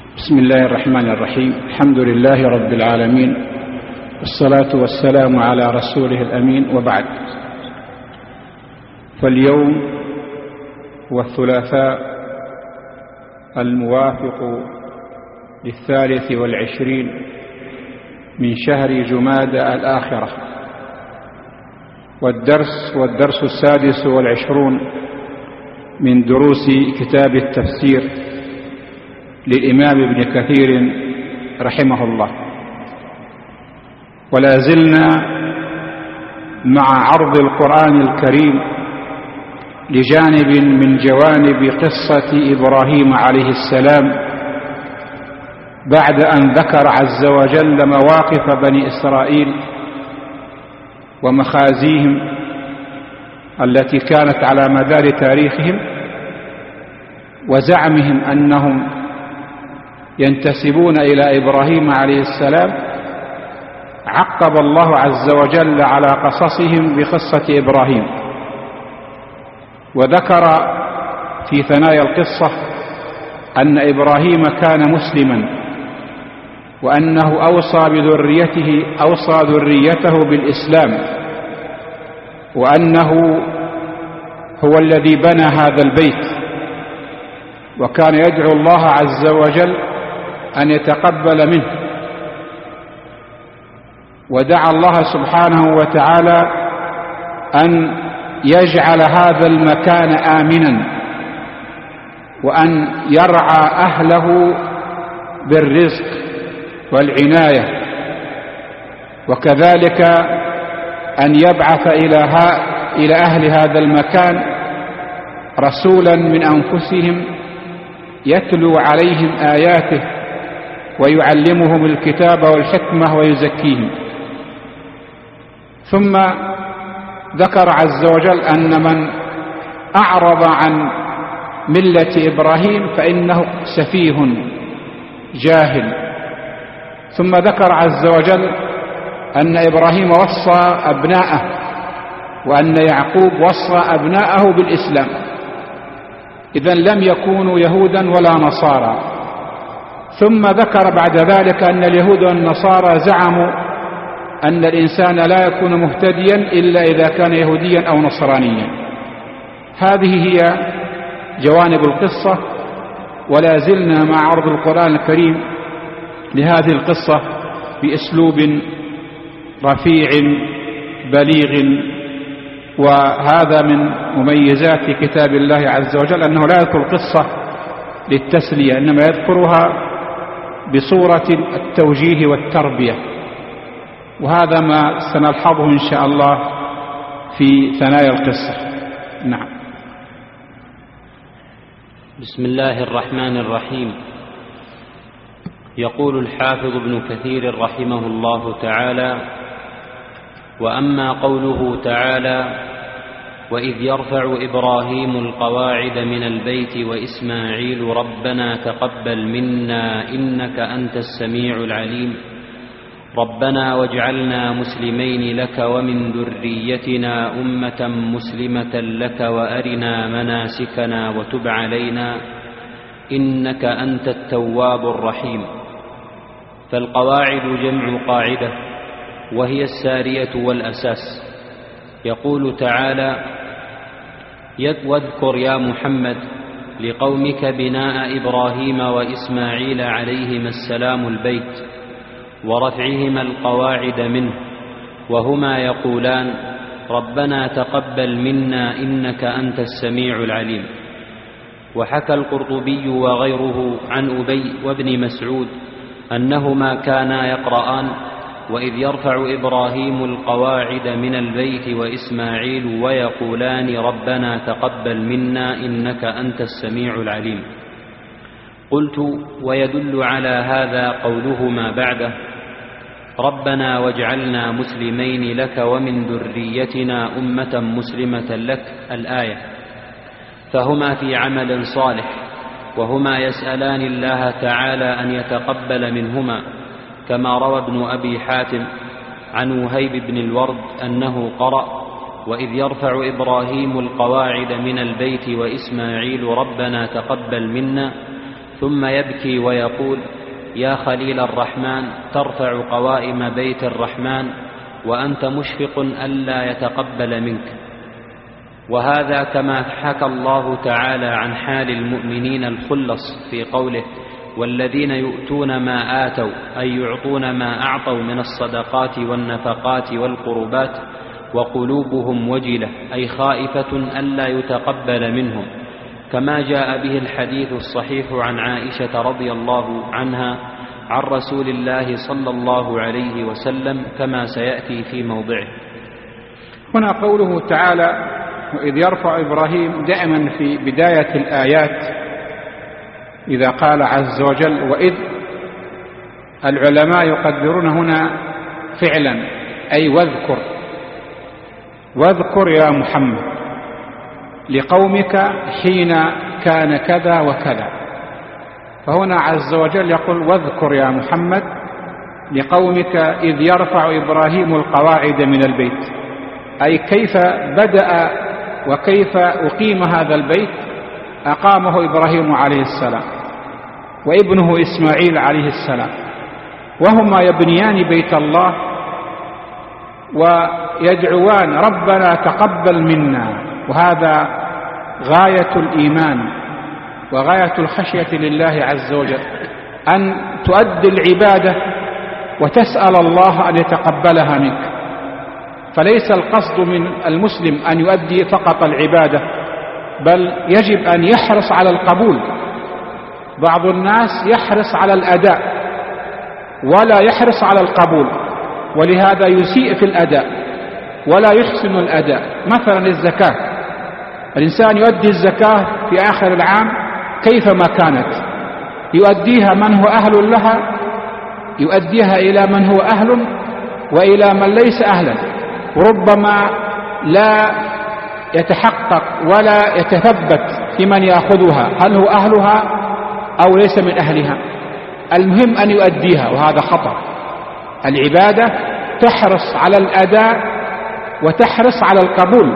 بسم الله الرحمن الرحيم. الحمد لله رب العالمين، والصلاة والسلام على رسوله الأمين، وبعد. فاليوم هو الثلاثاء الموافق ل23 من شهر جمادى الآخرة، والدرس 26 من دروس كتاب التفسير للإمام ابن كثير رحمه الله. ولا زلنا مع عرض القرآن الكريم لجانب من جوانب قصة إبراهيم عليه السلام، بعد أن ذكر عز وجل مواقف بني إسرائيل ومخازيهم التي كانت على مدار تاريخهم وزعمهم أنهم ينتسبون إلى إبراهيم عليه السلام. عقب الله عز وجل على قصصهم بقصة إبراهيم، وذكر في ثنايا القصة أن إبراهيم كان مسلما، وأنه أوصى ذريته بالإسلام، وأنه هو الذي بنى هذا البيت، وكان يدعو الله عز وجل أن يتقبل منه، ودعا الله سبحانه وتعالى أن يجعل هذا المكان آمنا، وأن يرعى أهله بالرزق والعناية، وكذلك أن يبعث إلى أهل هذا المكان رسولا من أنفسهم يتلو عليهم آياته ويعلمهم الكتاب والحكمة ويزكيهم. ثم ذكر عز وجل أن من أعرض عن ملة إبراهيم فإنه سفيه جاهل. ثم ذكر عز وجل أن إبراهيم وصى أبناءه، وأن يعقوب وصى أبناءه بالإسلام، إذن لم يكونوا يهودا ولا نصارى. ثم ذكر بعد ذلك أن اليهود والنصارى زعموا أن الإنسان لا يكون مهتديا إلا إذا كان يهوديا أو نصرانيا. هذه هي جوانب القصة، ولا زلنا مع عرض القرآن الكريم لهذه القصة بأسلوب رفيع بليغ. وهذا من مميزات كتاب الله عز وجل أنه لا يذكر القصة للتسلية، إنما يذكرها بصورة التوجيه والتربية، وهذا ما سنلحظه إن شاء الله في ثنايا القصة. نعم. بسم الله الرحمن الرحيم. يقول الحافظ ابن كثير رحمه الله تعالى: وأما قوله تعالى: وإذ يرفع إبراهيم القواعد من البيت وإسماعيل ربنا تقبل منا إنك أنت السميع العليم، ربنا واجعلنا مسلمين لك ومن ذريتنا أمة مسلمة لك وأرنا مناسكنا وتب علينا إنك أنت التواب الرحيم. فالقواعد جمع قاعدة، وهي السارية والأساس. يقول تعالى: واذكر يا محمد لقومك بناء إبراهيم وإسماعيل عليهما السلام البيت ورفعهما القواعد منه، وهما يقولان ربنا تقبل منا إنك أنت السميع العليم. وحكى القرطبي وغيره عن أبي وابن مسعود أنهما كانا يقرآن: وإذ يرفع إبراهيم القواعد من البيت وإسماعيل ويقولان ربنا تقبل منا إنك أنت السميع العليم. قلت: ويدل على هذا قولهما بعده: ربنا واجعلنا مسلمين لك ومن ذريتنا أمة مسلمة لك، الآية. فهما في عمل صالح، وهما يسألان الله تعالى أن يتقبل منهما، كما روى ابن أبي حاتم عن وهيب بن الورد أنه قرأ: وإذ يرفع إبراهيم القواعد من البيت وإسماعيل ربنا تقبل منا، ثم يبكي ويقول: يا خليل الرحمن، ترفع قوائم بيت الرحمن وأنت مشفق ألا يتقبل منك. وهذا كما حكى الله تعالى عن حال المؤمنين الخلص في قوله: والذين يؤتون ما آتوا، أي يعطون ما أعطوا من الصدقات والنفقات والقربات، وقلوبهم وجلة، أي خائفة ألا يتقبل منهم، كما جاء به الحديث الصحيح عن عائشة رضي الله عنها عن رسول الله صلى الله عليه وسلم، كما سيأتي في موضعه. هنا قوله تعالى: وإذ يرفع إبراهيم، دائما في بداية الآيات إذا قال عز وجل وإذ، العلماء يقدرون هنا فعلا، أي واذكر يا محمد لقومك حين كان كذا وكذا. فهنا عز وجل يقول: واذكر يا محمد لقومك إذ يرفع إبراهيم القواعد من البيت، أي كيف بدأ وكيف أقيم هذا البيت. أقامه إبراهيم عليه السلام وابنه إسماعيل عليه السلام، وهما يبنيان بيت الله ويدعوان: ربنا تقبل منا. وهذا غاية الإيمان وغاية الخشية لله عز وجل، أن تؤدي العبادة وتسأل الله أن يتقبلها منك. فليس القصد من المسلم أن يؤدي فقط العبادة، بل يجب أن يحرص على القبول. بعض الناس يحرص على الأداء ولا يحرص على القبول، ولهذا يسيء في الأداء ولا يحسن الأداء. مثلا الزكاة، الإنسان يؤدي الزكاة في آخر العام كيفما كانت، يؤديها من هو أهل لها، يؤديها إلى من هو أهل وإلى من ليس أهلا، وربما لا يتحقق ولا يتثبت في من يأخذها هل هو أهلها أو ليس من أهلها. المهم أن يؤديها، وهذا خطأ. العبادة تحرص على الأداء وتحرص على القبول.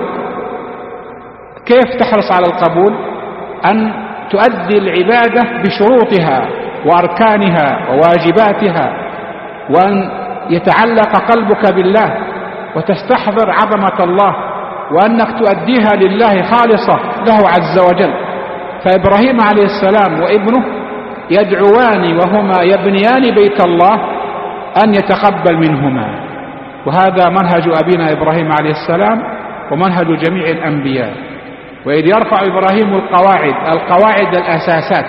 كيف تحرص على القبول؟ أن تؤدي العبادة بشروطها وأركانها وواجباتها، وأن يتعلق قلبك بالله وتستحضر عظمة الله، وأنك تؤديها لله خالصة له عز وجل. فإبراهيم عليه السلام وابنه يدعوان وهما يبنيان بيت الله أن يتقبل منهما، وهذا منهج أبينا إبراهيم عليه السلام ومنهج جميع الأنبياء. وإذ يرفع إبراهيم القواعد الأساسات،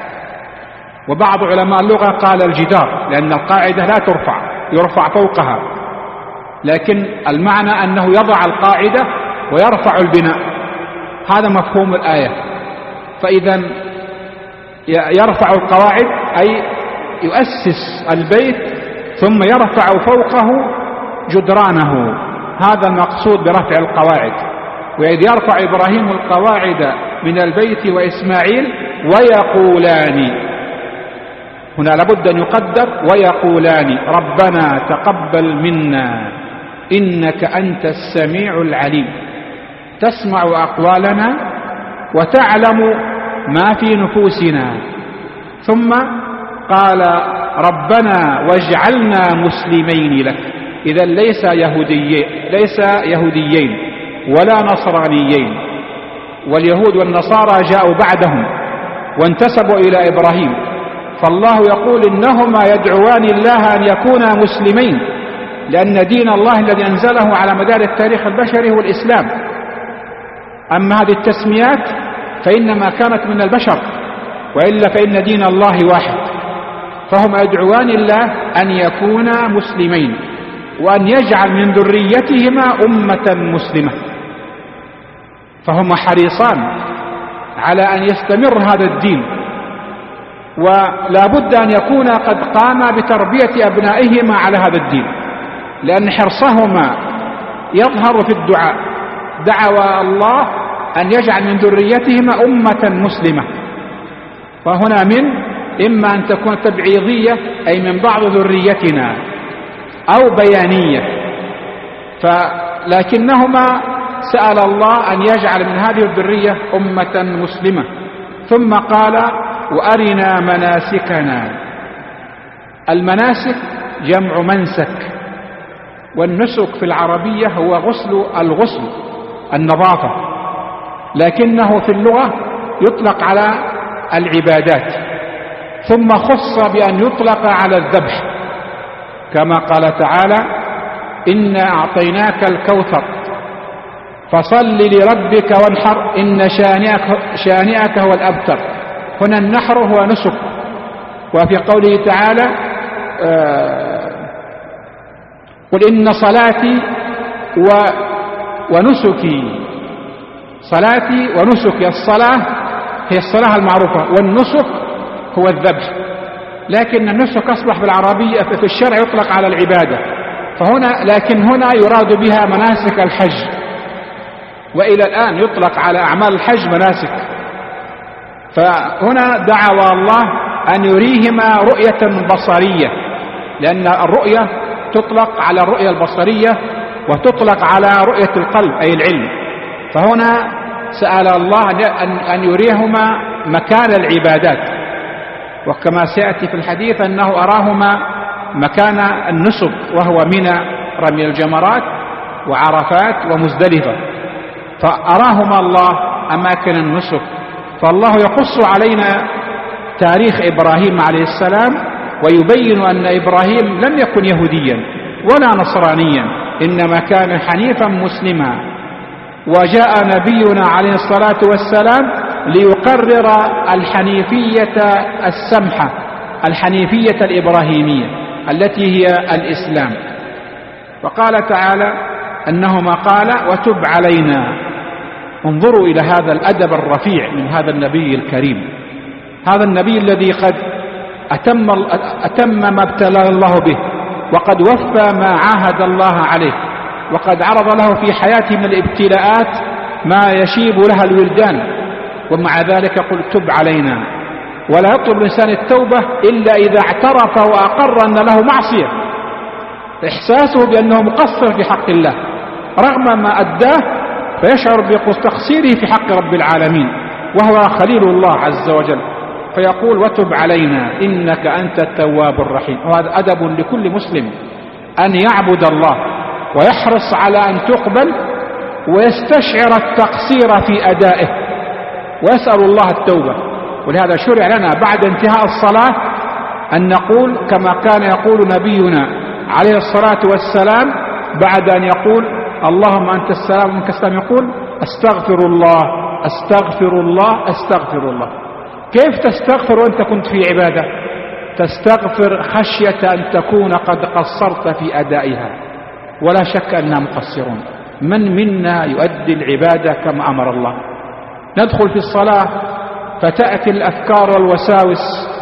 وبعض علماء اللغة قال الجدار، لأن القاعدة لا ترفع، يرفع فوقها، لكن المعنى أنه يضع القاعدة ويرفع البناء، هذا مفهوم الآية. فإذا يرفع القواعد أي يؤسس البيت ثم يرفع فوقه جدرانه، هذا المقصود برفع القواعد. وإذ يرفع إبراهيم القواعد من البيت وإسماعيل ويقولان، هنا لابد أن يقدر ويقولان: ربنا تقبل منا إنك أنت السميع العليم، تسمع أقوالنا وتعلم ما في نفوسنا. ثم قال: ربنا واجعلنا مسلمين لك. إذا ليس يهوديين ولا نصرانيين، واليهود والنصارى جاءوا بعدهم وانتسبوا إلى إبراهيم، فالله يقول إنهما يدعوان الله أن يكونا مسلمين، لأن دين الله الذي أنزله على مدار التاريخ البشري هو الإسلام. أما هذه التسميات فإنما كانت من البشر، وإلا فإن دين الله واحد. فهم يدعوان الله أن يكونا مسلمين، وأن يجعل من ذريتهما أمة مسلمة. فهم حريصان على أن يستمر هذا الدين، ولا بد أن يكون قد قاما بتربية أبنائهما على هذا الدين، لأن حرصهما يظهر في الدعاء، دعوا الله أن يجعل من ذريتهما أمة مسلمة. وهنا إما أن تكون تبعيضية أي من بعض ذريتنا، أو بيانية، لكنهما سأل الله أن يجعل من هذه الذرية أمة مسلمة. ثم قال: وأرنا مناسكنا. المناسك جمع منسك، والنسك في العربية هو الغسل النظافة، لكنه في اللغة يطلق على العبادات، ثم خص بأن يطلق على الذبح، كما قال تعالى: إنا أعطيناك الكوثر فصل لربك وانحر إن شانئك هو الأبتر. هنا النحر هو نسك. وفي قوله تعالى: قل إن صلاتي ونسكي. صلاتي ونسكي، الصلاة هي الصلاة المعروفة، والنسك هو الذبح، لكن النسك أصبح بالعربية في الشرع يطلق على العبادة، لكن هنا يراد بها مناسك الحج، وإلى الآن يطلق على أعمال الحج مناسك. فهنا دعا الله أن يريهما رؤية بصرية، لأن الرؤية تطلق على الرؤية البصرية وتطلق على رؤية القلب أي العلم. فهنا سأل الله أن يريهما مكان العبادات، وكما سيأتي في الحديث أنه أراهما مكان النسك، وهو منى رمي الجمرات وعرفات ومزدلفة، فأراهما الله أماكن النسك. فالله يقص علينا تاريخ إبراهيم عليه السلام، ويبين أن إبراهيم لم يكن يهوديا ولا نصرانيا، إنما كان حنيفا مسلما. وجاء نبينا عليه الصلاة والسلام ليقرر الحنيفية السمحة، الحنيفية الإبراهيمية التي هي الإسلام. وقال تعالى أنهما قال: وتب علينا. انظروا إلى هذا الأدب الرفيع من هذا النبي الكريم، هذا النبي الذي قد أتم ما ابتلى الله به، وقد وفى ما عاهد الله عليه، وقد عرض له في حياته من الابتلاءات ما يشيب لها الولدان، ومع ذلك قل: تب علينا. ولا يطلب الإنسان التوبة إلا إذا اعترف وأقر أن له معصية، إحساسه بأنه مقصر في حق الله رغم ما أداه، فيشعر بتقصيره في حق رب العالمين وهو خليل الله عز وجل، فيقول: وتب علينا إنك أنت التواب الرحيم. وهذا أدب لكل مسلم أن يعبد الله ويحرص على أن تقبل، ويستشعر التقصير في أدائه ويسأل الله التوبة. ولهذا شرع لنا بعد انتهاء الصلاة أن نقول كما كان يقول نبينا عليه الصلاة والسلام بعد أن يقول: اللهم أنت السلام ومنك السلام، يقول: أستغفر الله أستغفر الله أستغفر الله. كيف تستغفر وأنت كنت في عبادة؟ تستغفر خشية أن تكون قد قصرت في أدائها، ولا شك أننا مقصرون. من منا يؤدي العبادة كما أمر الله؟ ندخل في الصلاة فتأتي الأفكار والوساوس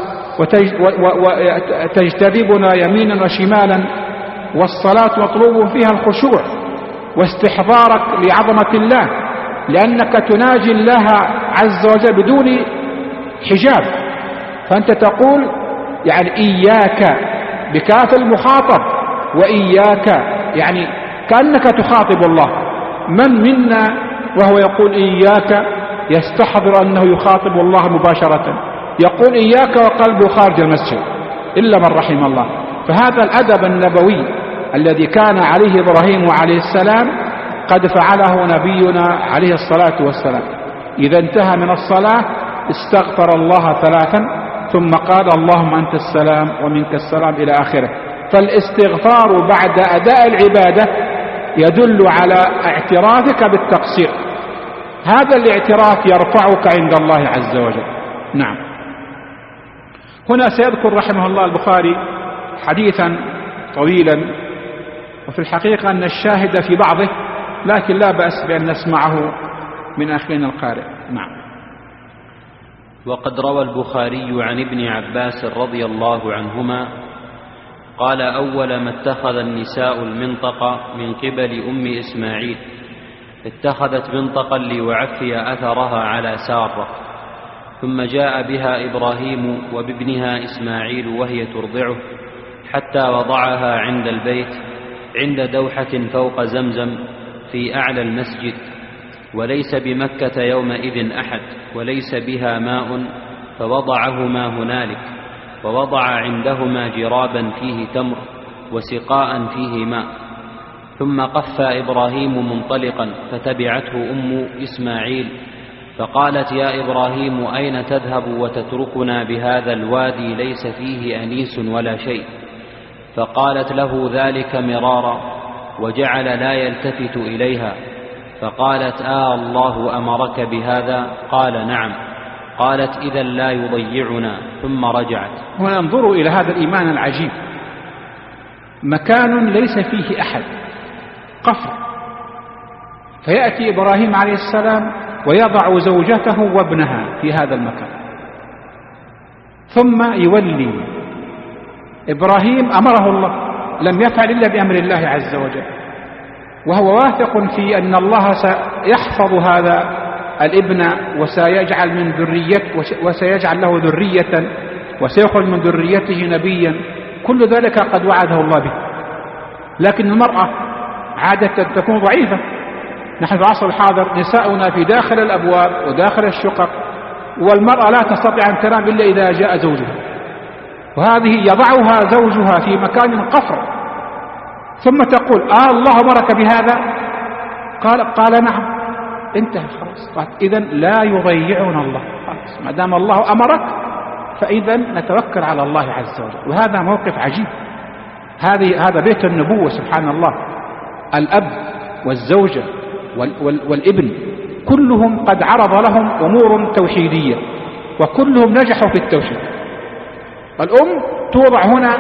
وتجتذبنا يمينا وشمالا، والصلاة مطلوب فيها الخشوع واستحضارك لعظمة الله، لأنك تناجي الله عز وجل بدون حجاب. فأنت تقول يعني إياك بكاف المخاطب، وإياك يعني كأنك تخاطب الله. من منا وهو يقول إياك يستحضر أنه يخاطب الله مباشرة؟ يقول إياك وقلبه خارج المسجد إلا من رحم الله. فهذا الأدب النبوي الذي كان عليه إبراهيم عليه السلام قد فعله نبينا عليه الصلاة والسلام. إذا انتهى من الصلاة استغفر الله 3 ثم قال: اللهم أنت السلام ومنك السلام إلى آخره. فالاستغفار بعد أداء العبادة يدل على اعترافك بالتقصير، هذا الاعتراف يرفعك عند الله عز وجل. نعم. هنا سيذكر رحمه الله البخاري حديثا طويلا، وفي الحقيقة أن الشاهد في بعضه، لكن لا بأس بأن نسمعه من أخينا القارئ. نعم. وقد روى البخاري عن ابن عباس رضي الله عنهما قال: أول ما اتخذ النساء المنطقة من قبل أم إسماعيل، اتخذت منطقا ليعفي أثرها على سارة، ثم جاء بها إبراهيم وبابنها إسماعيل وهي ترضعه حتى وضعها عند البيت عند دوحة فوق زمزم في أعلى المسجد، وليس بمكة يومئذ أحد، وليس بها ماء فوضعهما هنالك، ووضع عندهما جرابا فيه تمر وسقاء فيه ماء. ثم قف إبراهيم منطلقا، فتبعته أم إسماعيل فقالت: يا إبراهيم، أين تذهب وتتركنا بهذا الوادي ليس فيه أنيس ولا شيء؟ فقالت له ذلك مرارا، وجعل لا يلتفت إليها. فقالت: الله أمرك بهذا؟ قال: نعم. قالت: إذا لا يضيعنا. ثم رجعت. هنا انظروا إلى هذا الإيمان العجيب، مكان ليس فيه أحد، قفر، فيأتي إبراهيم عليه السلام ويضع زوجته وابنها في هذا المكان، ثم يولي. إبراهيم أمره الله، لم يفعل إلا بأمر الله عز وجل، وهو واثق في أن الله سيحفظ هذا الابن وسيجعل من وسيجعل له ذرية وسيخرج من ذريته نبيا. كل ذلك قد وعده الله به، لكن المرأة عادة تكون ضعيفة. نحن في العصر الحاضر نساؤنا في داخل الأبواب وداخل الشقق، والمرأة لا تستطيع أن تنام إلا إذا جاء زوجها، وهذه يضعها زوجها في مكان قفر، ثم تقول: الله أمرك بهذا؟ قال: نعم. انتهى خلاص. إذن لا يضيعنا الله، خلاص ما دام الله أمرك فإذا نتوكل على الله عز وجل. وهذا موقف عجيب، هذا بيت النبوة سبحان الله. الأب والزوجة والابن كلهم قد عرض لهم أمور توحيدية، وكلهم نجحوا في التوحيد. الأم توضع هنا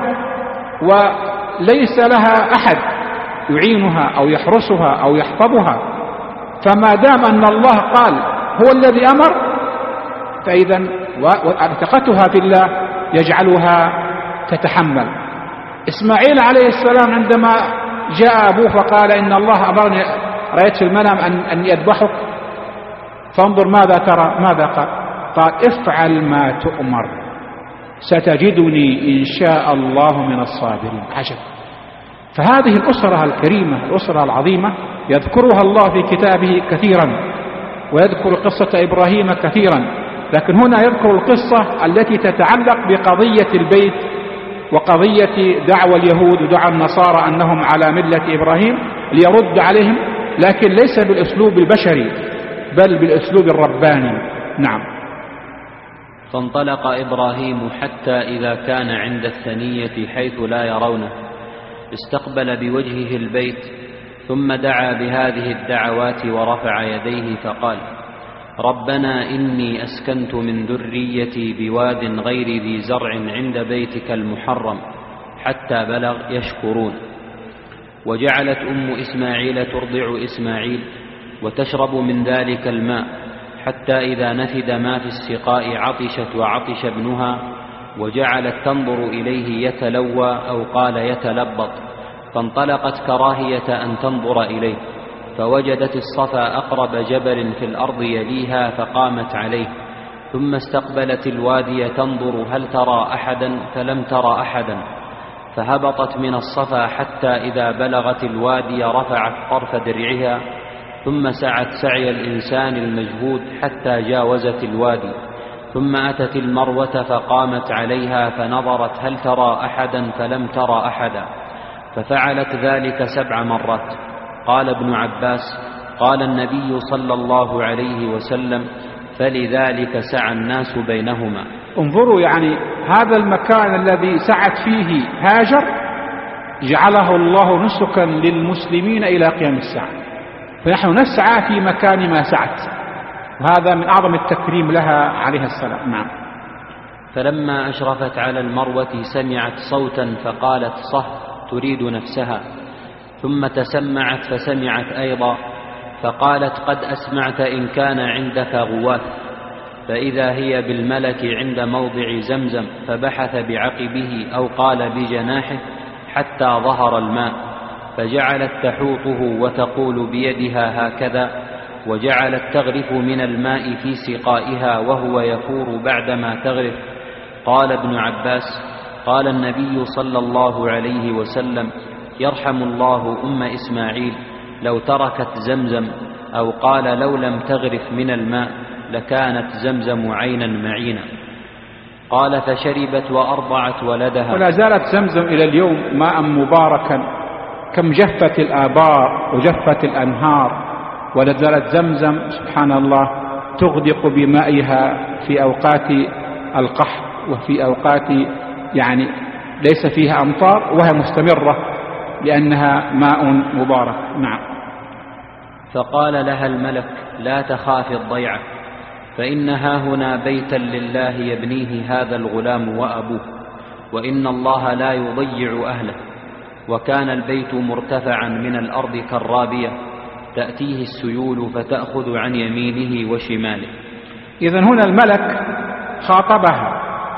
وليس لها أحد يعينها أو يحرسها أو يحفظها، فما دام أن الله قال هو الذي أمر، فإذا ثقتها في الله يجعلها تتحمل. إسماعيل عليه السلام عندما جاء أبوه فقال: إن الله أمرني، رأيت في المنام أن يذبحك، فانظر ماذا ترى. ماذا قال: افعل ما تؤمر، ستجدني إن شاء الله من الصابرين. عجب. فهذه الأسرة الكريمة، الأسرة العظيمة، يذكرها الله في كتابه كثيرا، ويذكر قصة إبراهيم كثيرا، لكن هنا يذكر القصة التي تتعلق بقضية البيت وقضية دعوى اليهود ودعوى النصارى أنهم على ملة إبراهيم، ليرد عليهم، لكن ليس بالأسلوب البشري بل بالأسلوب الرباني. نعم. فانطلق إبراهيم حتى إذا كان عند الثنية حيث لا يرونه استقبل بوجهه البيت، ثم دعا بهذه الدعوات ورفع يديه فقال: ربنا إني أسكنت من ذريتي بواد غير ذي زرع عند بيتك المحرم حتى بلغ يشكرون. وجعلت أم إسماعيل ترضع إسماعيل وتشرب من ذلك الماء، حتى إذا نفد ما في السقاء عطشت وعطش ابنها، وجعلت تنظر إليه يتلوى أو قال يتلبط، فانطلقت كراهية أن تنظر إليه، فوجدت الصفا أقرب جبل في الأرض يليها فقامت عليه، ثم استقبلت الوادي تنظر هل ترى أحدا، فلم ترى أحدا، فهبطت من الصفا حتى إذا بلغت الوادي رفعت طرف درعها، ثم سعت سعي الإنسان المجهود حتى جاوزت الوادي، ثم أتت المروة فقامت عليها فنظرت هل ترى أحدا، فلم ترى أحدا، ففعلت ذلك 7 مرات. قال ابن عباس: قال النبي صلى الله عليه وسلم: فلذلك سعى الناس بينهما. انظروا، يعني هذا المكان الذي سعت فيه هاجر جعله الله نسكا للمسلمين إلى قيام الساعة، فنحن نسعى في مكان ما سعت، وهذا من أعظم التكريم لها عليه السلام. نعم. فلما أشرفت على المروة سمعت صوتا فقالت صه تريد نفسها، ثم تسمعت فسمعت أيضا، فقالت قد أسمعت إن كان عندك غواث، فإذا هي بالملك عند موضع زمزم، فبحث بعقبه أو قال بجناحه حتى ظهر الماء، فجعلت تحوطه وتقول بيدها هكذا، وجعلت تغرف من الماء في سقائها وهو يفور بعدما تغرف. قال ابن عباس: قال النبي صلى الله عليه وسلم: يرحم الله أم إسماعيل لو تركت زمزم، أو قال لو لم تغرف من الماء لكانت زمزم عينا معينا. قال فشربت وأرضعت ولدها. ولا زالت زمزم إلى اليوم ماء مباركا، كم جفت الآبار وجفت الأنهار، ولا زالت زمزم سبحان الله تغدق بمائها في أوقات القحط وفي أوقات يعني ليس فيها أمطار، وهي مستمرة لأنها ماء مبارك. نعم. فقال لها الملك لا تخافي الضيعة، فإنها هنا بيتا لله يبنيه هذا الغلام وأبوه، وإن الله لا يضيع أهله. وكان البيت مرتفعا من الأرض كالرابية، تأتيه السيول فتأخذ عن يمينه وشماله. إذن هنا الملك خاطبها،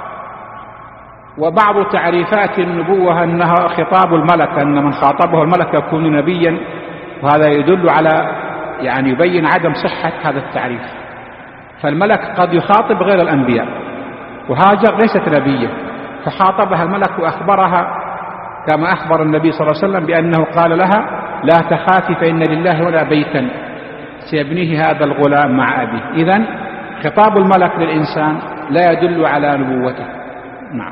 وبعض تعريفات النبوة أنها خطاب الملك، أن من خاطبه الملك يكون نبيا، وهذا يدل على يعني يبين عدم صحة هذا التعريف. فالملك قد يخاطب غير الأنبياء، وهاجر ليست نبية، فخاطبها الملك وأخبرها كما أخبر النبي صلى الله عليه وسلم بأنه قال لها لا تخافي فإن لله هنا بيتا سيبنيه هذا الغلام مع أبيه. إذن خطاب الملك للإنسان لا يدل على نبوته. نعم.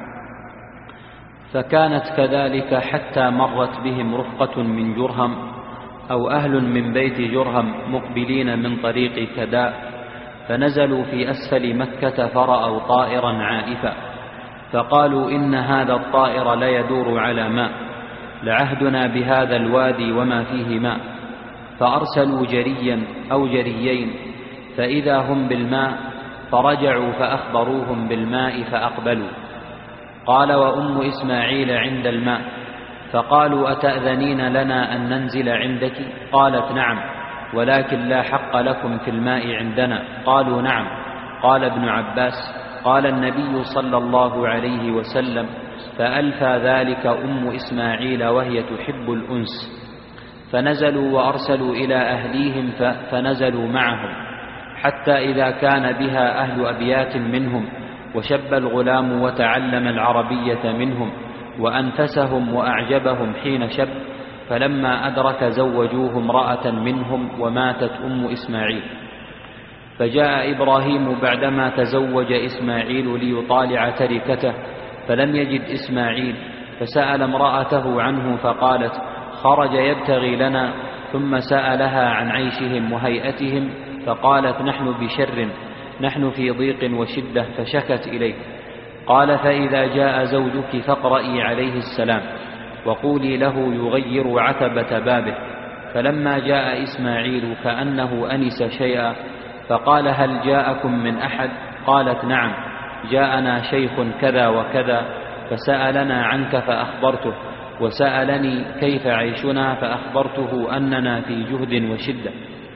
فكانت كذلك حتى مرت بهم رفقة من جرهم أو أهل من بيت جرهم مقبلين من طريق كداء، فنزلوا في أسفل مكة فرأوا طائرا عائفا، فقالوا إن هذا الطائر ليدور على ماء، لعهدنا بهذا الوادي وما فيه ماء. فأرسلوا جريا أو جريين فإذا هم بالماء، فرجعوا فأخبروهم بالماء فأقبلوا. قال وأم إسماعيل عند الماء، فقالوا أتأذنين لنا أن ننزل عندك؟ قالت نعم، ولكن لا حق لكم في الماء عندنا. قالوا نعم. قال ابن عباس قال النبي صلى الله عليه وسلم فألفى ذلك أم إسماعيل وهي تحب الأنس. فنزلوا وأرسلوا إلى أهليهم فنزلوا معهم، حتى إذا كان بها أهل أبيات منهم، وشب الغلام وتعلم العربية منهم، وأنفسهم وأعجبهم حين شب، فلما أدرك زوجوه امرأة منهم، وماتت أم إسماعيل. فجاء إبراهيم بعدما تزوج إسماعيل ليطالع تركته، فلم يجد إسماعيل، فسأل امرأته عنه فقالت خرج يبتغي لنا، ثم سألها عن عيشهم وهيئتهم، فقالت نحن بشر، نحن في ضيق وشدة، فشكت إليه. قال فإذا جاء زوجك فاقرئي عليه السلام، وقولي له يغير عتبة بابه. فلما جاء إسماعيل كأنه أنس شيئا، فقال هل جاءكم من أحد؟ قالت نعم، جاءنا شيخ كذا وكذا، فسألنا عنك فأخبرته، وسألني كيف عيشنا فأخبرته أننا في جهد وشدة.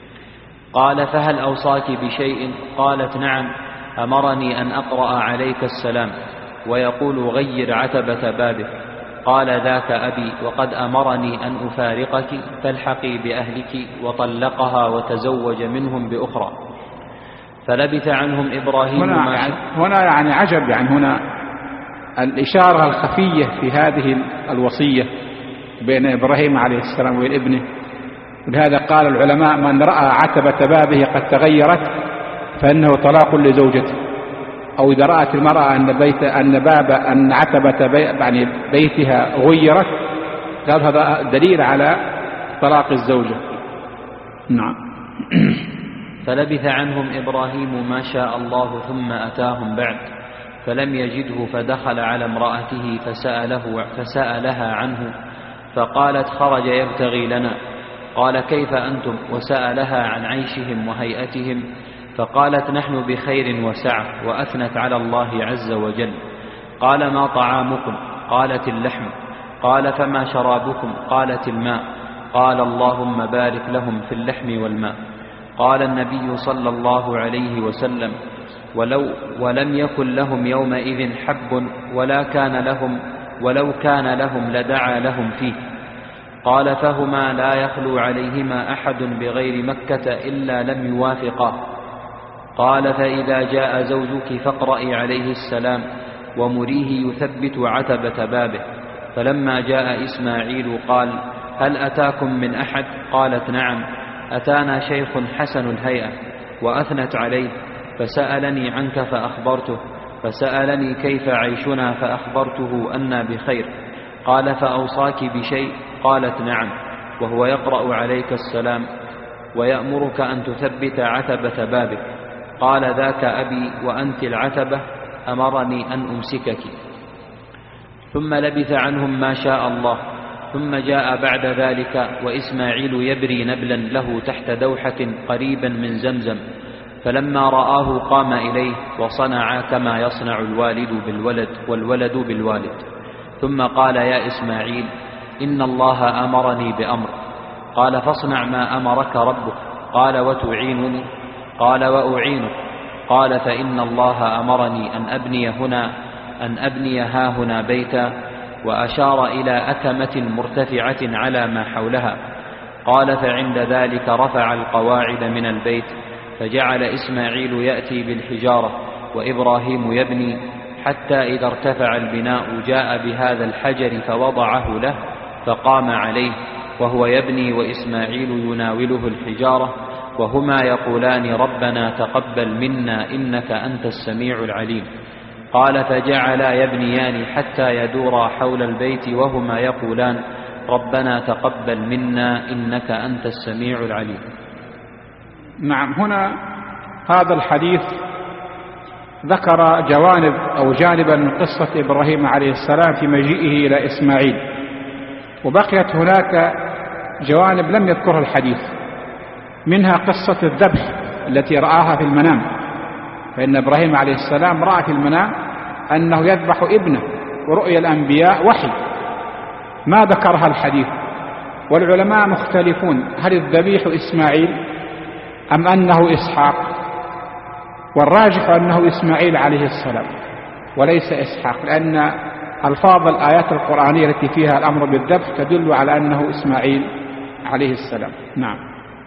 قال فهل أوصاك بشيء؟ قالت نعم، أمرني أن أقرأ عليك السلام ويقول غير عتبة بابه. قال ذاك أبي، وقد أمرني أن أفارقك، فالحقي بأهلك. وطلقها وتزوج منهم بأخرى. فلبث عنهم إبراهيم هنا يعني عجب، يعني هنا الإشارة الخفية في هذه الوصية بين إبراهيم عليه السلام وبين ابنه. ولهذا قال العلماء من رأى عتبة بابه قد تغيرت فإنه طلاق لزوجته، أو إذا رأت المرأة أن عتبة بيتها غيرت، قال هذا دليل على طلاق الزوجة. نعم. فلبث عنهم إبراهيم ما شاء الله، ثم أتاهم بعد فلم يجده، فدخل على امرأته فسألها عنه، فقالت خرج يبتغي لنا. قال كيف أنتم؟ وسألها عن عيشهم وهيئتهم، فقالت نحن بخير وسعة، وأثنت على الله عز وجل. قال ما طعامكم؟ قالت اللحم. قال فما شرابكم؟ قالت الماء. قال اللهم بارك لهم في اللحم والماء. قال النبي صلى الله عليه وسلم ولم يكن لهم يومئذ حب ولو كان لهم لدعا لهم فيه. قال فهما لا يخلو عليهما أحد بغير مكة إلا لم يوافقاه. قال فإذا جاء زوجك فاقرئي عليه السلام، ومريه يثبت عتبة بابه. فلما جاء إسماعيل قال هل أتاكم من أحد؟ قالت نعم، أتانا شيخ حسن الهيئة. وأثنت عليه، فسألني عنك فأخبرته، فسألني كيف عيشنا فأخبرته أنا بخير. قال فأوصاك بشيء؟ قالت نعم، وهو يقرأ عليك السلام ويأمرك أن تثبت عتبة بابك. قال ذاك أبي وأنت العتبة، أمرني أن أمسكك. ثم لبث عنهم ما شاء الله، ثم جاء بعد ذلك وإسماعيل يبري نبلا له تحت دوحة قريبا من زمزم، فلما رآه قام إليه وصنع كما يصنع الوالد بالولد والولد بالوالد. ثم قال يا إسماعيل إن الله أمرني بأمر. قال فاصنع ما أمرك ربك. قال وتعينني؟ قال وأعينك. قال فإن الله أمرني أن أبني هاهنا بيتا، وأشار إلى أكمة مرتفعة على ما حولها. قال فعند ذلك رفع القواعد من البيت، فجعل إسماعيل يأتي بالحجارة وإبراهيم يبني، حتى إذا ارتفع البناء جاء بهذا الحجر فوضعه له فقام عليه وهو يبني وإسماعيل يناوله الحجارة، وهما يقولان ربنا تقبل منا إنك أنت السميع العليم. قال فجعلا يبنيان حتى يدورا حول البيت وهما يقولان ربنا تقبل منا إنك أنت السميع العليم. نعم، هنا هذا الحديث ذكر جوانب أو جانبا من قصة إبراهيم عليه السلام في مجيئه إلى إسماعيل، وبقيت هناك جوانب لم يذكرها الحديث، منها قصة الذبح التي رآها في المنام، فإن إبراهيم عليه السلام رأى في المنام أنه يذبح ابنه، ورؤيا الأنبياء وحي ما ذكرها الحديث. والعلماء مختلفون هل الذبيح إسماعيل أم أنه إسحاق، والراجح أنه إسماعيل عليه السلام وليس إسحاق، لأن ألفاظ الآيات القرآنية التي فيها الأمر بالذبح تدل على أنه إسماعيل عليه السلام. نعم.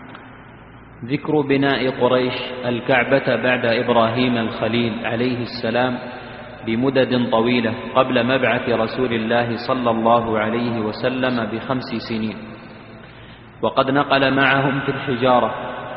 ذكر بناء قريش الكعبة بعد إبراهيم الخليل عليه السلام بمدد طويلة قبل مبعث رسول الله صلى الله عليه وسلم ب5 سنين، وقد نقل معهم في الحجارة،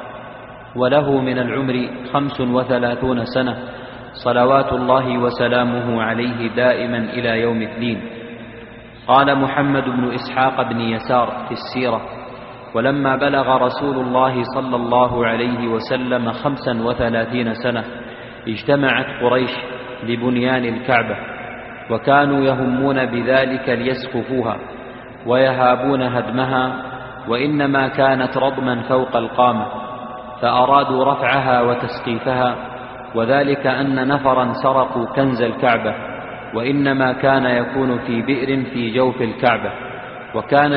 وله من العمر 35 سنة صلوات الله وسلامه عليه دائما إلى يوم الدين. قال محمد بن إسحاق بن يسار في السيرة: ولما بلغ رسول الله صلى الله عليه وسلم 35 سنة اجتمعت قريش لبنيان الكعبة، وكانوا يهمون بذلك ليسقفوها ويهابون هدمها، وإنما كانت رضما فوق القامة، فأرادوا رفعها وتسقيفها، وذلك أن نفرا سرقوا كنز الكعبة، وإنما كان يكون في بئر في جوف الكعبة، وكان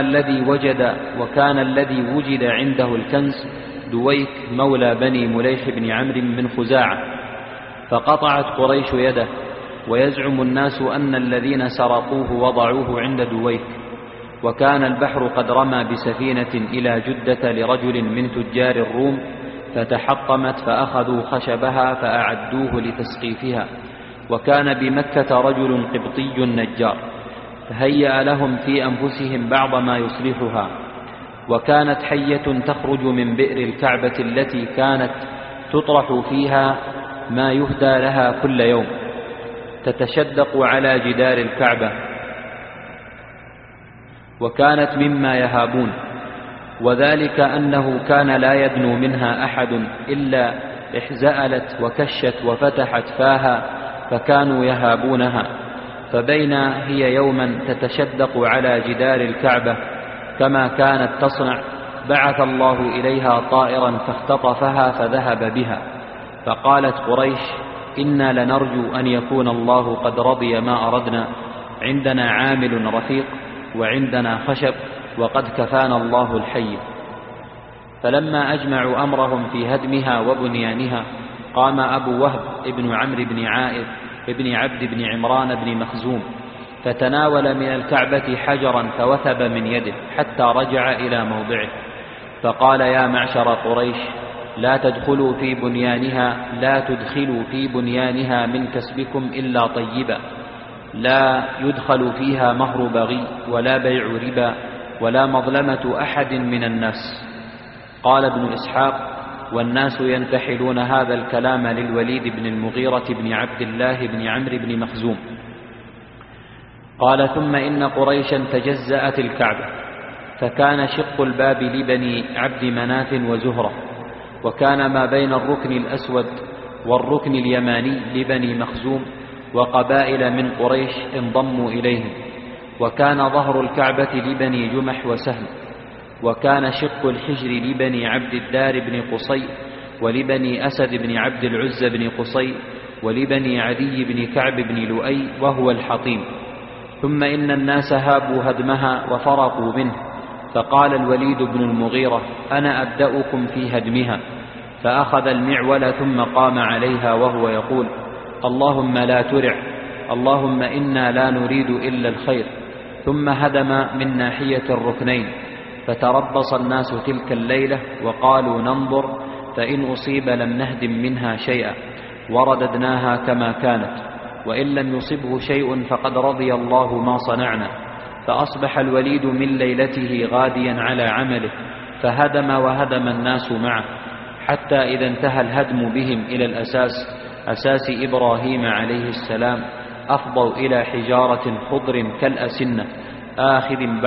الذي وجد عنده الكنز دويك مولى بني مليح بن عمرو من خزاعة، فقطعت قريش يده، ويزعم الناس أن الذين سرقوه وضعوه عند دويك. وكان البحر قد رمى بسفينة إلى جدة لرجل من تجار الروم فتحطمت، فأخذوا خشبها فأعدوه لتسقيفها. وكان بمكة رجل قبطي نجار فهيأ لهم في أنفسهم بعض ما يصلحها. وكانت حية تخرج من بئر الكعبة التي كانت تطرح فيها ما يهدى لها كل يوم، تتشدق على جدار الكعبة، وكانت مما يهابون، وذلك أنه كان لا يدنو منها أحد إلا احزألت وكشت وفتحت فاها، فكانوا يهابونها. فبين هي يوما تتشدق على جدار الكعبة كما كانت تصنع، بعث الله إليها طائرا فاختطفها فذهب بها. فقالت قريش: إنا لنرجو أن يكون الله قد رضي ما أردنا، عندنا عامل رفيق وعندنا خشب، وقد كفانا الله الحي. فلما أجمعوا أمرهم في هدمها وبنيانها، قام أبو وهب ابن عمرو بن عائذ ابن عبد بن عمران بن مخزوم، فتناول من الكعبة حجرا فوثب من يده حتى رجع إلى موضعه، فقال: يا معشر قريش، لا تدخلوا في بنيانها من كسبكم إلا طيبا، لا يدخل فيها مهر بغي ولا بيع ربا ولا مظلمة أحد من الناس. قال ابن إسحاق: والناس ينتحلون هذا الكلام للوليد بن المغيرة بن عبد الله بن عمرو بن مخزوم. قال: ثم إن قريشا تجزأت الكعبة، فكان شق الباب لبني عبد مناف وزهرة، وكان ما بين الركن الأسود والركن اليماني لبني مخزوم، وقبائل من قريش انضموا إليهم. وكان ظهر الكعبة لبني جمح وسهم، وكان شق الحجر لبني عبد الدار بن قصي، ولبني أسد بن عبد العز بن قصي، ولبني عدي بن كعب بن لؤي وهو الحطيم. ثم إن الناس هابوا هدمها وفرقوا منه، فقال الوليد بن المغيرة: أنا أبدأكم في هدمها. فأخذ المعول ثم قام عليها وهو يقول: اللهم لا ترع، اللهم إنا لا نريد إلا الخير. ثم هدم من ناحية الركنين، فتربص الناس تلك الليلة وقالوا: ننظر، فإن أصيب لم نهدم منها شيئا، ورددناها كما كانت، وإن لم يصبه شيء فقد رضي الله ما صنعنا. فأصبح الوليد من ليلته غاديا على عمله، فهدم وهدم الناس معه، حتى إذا انتهى الهدم بهم إلى أساس إبراهيم عليه السلام، أفضوا إلى حجارة خضر كالأسنة آخذ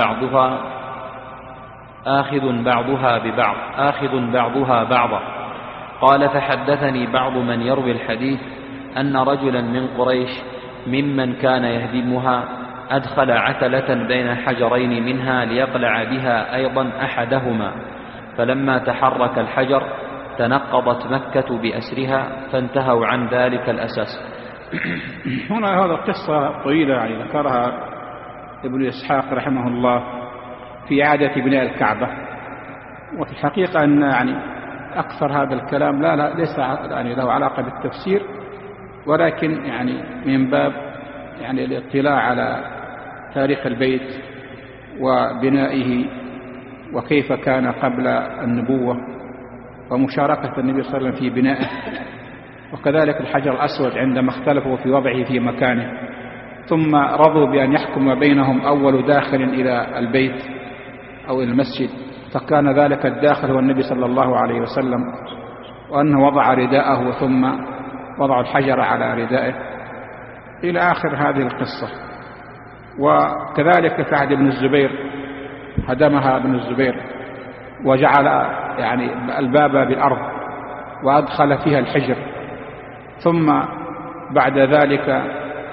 بعضها بعضا. قال: فحدثني بعض من يروي الحديث أن رجلا من قريش ممن كان يهدمها أدخل عتلة بين حجرين منها ليقلع بها أيضا أحدهما، فلما تحرك الحجر تنقضت مكة بأسرها، فانتهوا عن ذلك الأساس. هنا هذا قصة طويلة يعني ذكرها ابن إسحاق رحمه الله في إعادة بناء الكعبة. وفي الحقيقة أن يعني أكثر هذا الكلام ليس يعني له علاقة بالتفسير، ولكن يعني من باب يعني الاطلاع على تاريخ البيت وبنائه وكيف كان قبل النبوة، ومشاركة النبي صلى الله عليه وسلم في بنائه، وكذلك الحجر الأسود عندما اختلفوا في وضعه في مكانه، ثم رضوا بأن يحكم بينهم أول داخل إلى البيت أو المسجد، فكان ذلك الداخل هو النبي صلى الله عليه وسلم، وأنه وضع رداءه ثم وضع الحجر على ردائه إلى آخر هذه القصة. وكذلك في عهد ابن الزبير هدمها ابن الزبير وجعل يعني الباب بالأرض وأدخل فيها الحجر، ثم بعد ذلك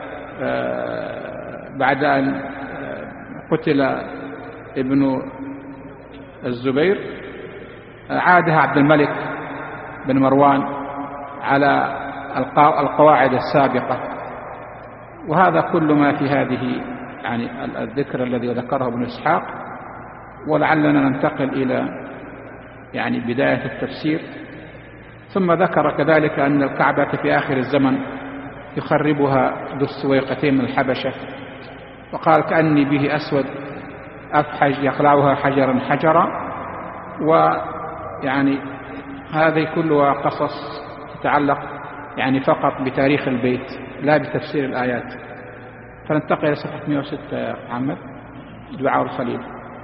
بعد أن قتل ابن الزبير عادها عبد الملك بن مروان على القواعد السابقة. وهذا كل ما في هذه يعني الذكر الذي ذكره ابن إسحاق. ولعلنا ننتقل إلى يعني بداية التفسير. ثم ذكر كذلك أن الكعبة في آخر الزمن يخربها ذو السويقتين من الحبشة، وقال: كأني به أسود أفحج يخلعها حجرا حجرا. ويعني هذه كلها قصص تتعلق يعني فقط بتاريخ البيت لا بتفسير الآيات. فننتقل إلى صفحة 106 يا محمد، دعاء الخليل.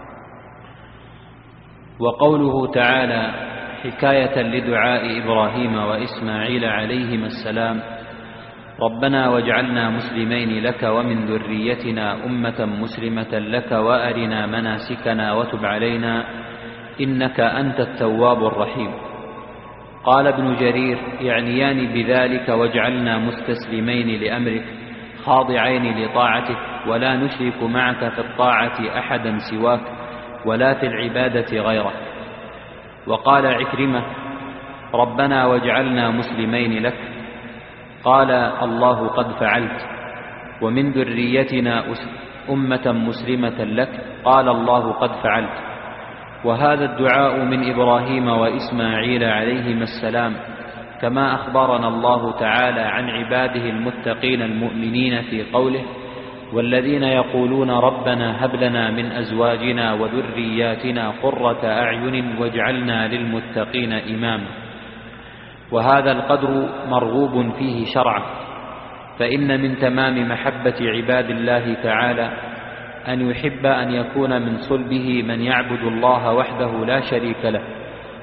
وقوله تعالى حكاية لدعاء إبراهيم وإسماعيل عليهما السلام: ربنا واجعلنا مسلمين لك ومن ذريتنا أمة مسلمة لك وأرنا مناسكنا وتب علينا إنك أنت التواب الرحيم. قال ابن جرير: يعنيان بذلك واجعلنا مستسلمين لأمرك خاضعين لطاعتك، ولا نشرك معك في الطاعة أحدا سواك ولا في العبادة غيرك. وقال عكرمة: ربنا واجعلنا مسلمين لك. قال: الله قد فعلت. ومن ذريتنا أمة مسلمة لك. قال: الله قد فعلت. وهذا الدعاء من إبراهيم وإسماعيل عليهما السلام، كما أخبرنا الله تعالى عن عباده المتقين المؤمنين في قوله: والذين يقولون ربنا هب لنا من أزواجنا وذرياتنا قرة أعين واجعلنا للمتقين إماما. وهذا القدر مرغوب فيه شرعا، فإن من تمام محبة عباد الله تعالى أن يحب أن يكون من صلبه من يعبد الله وحده لا شريك له،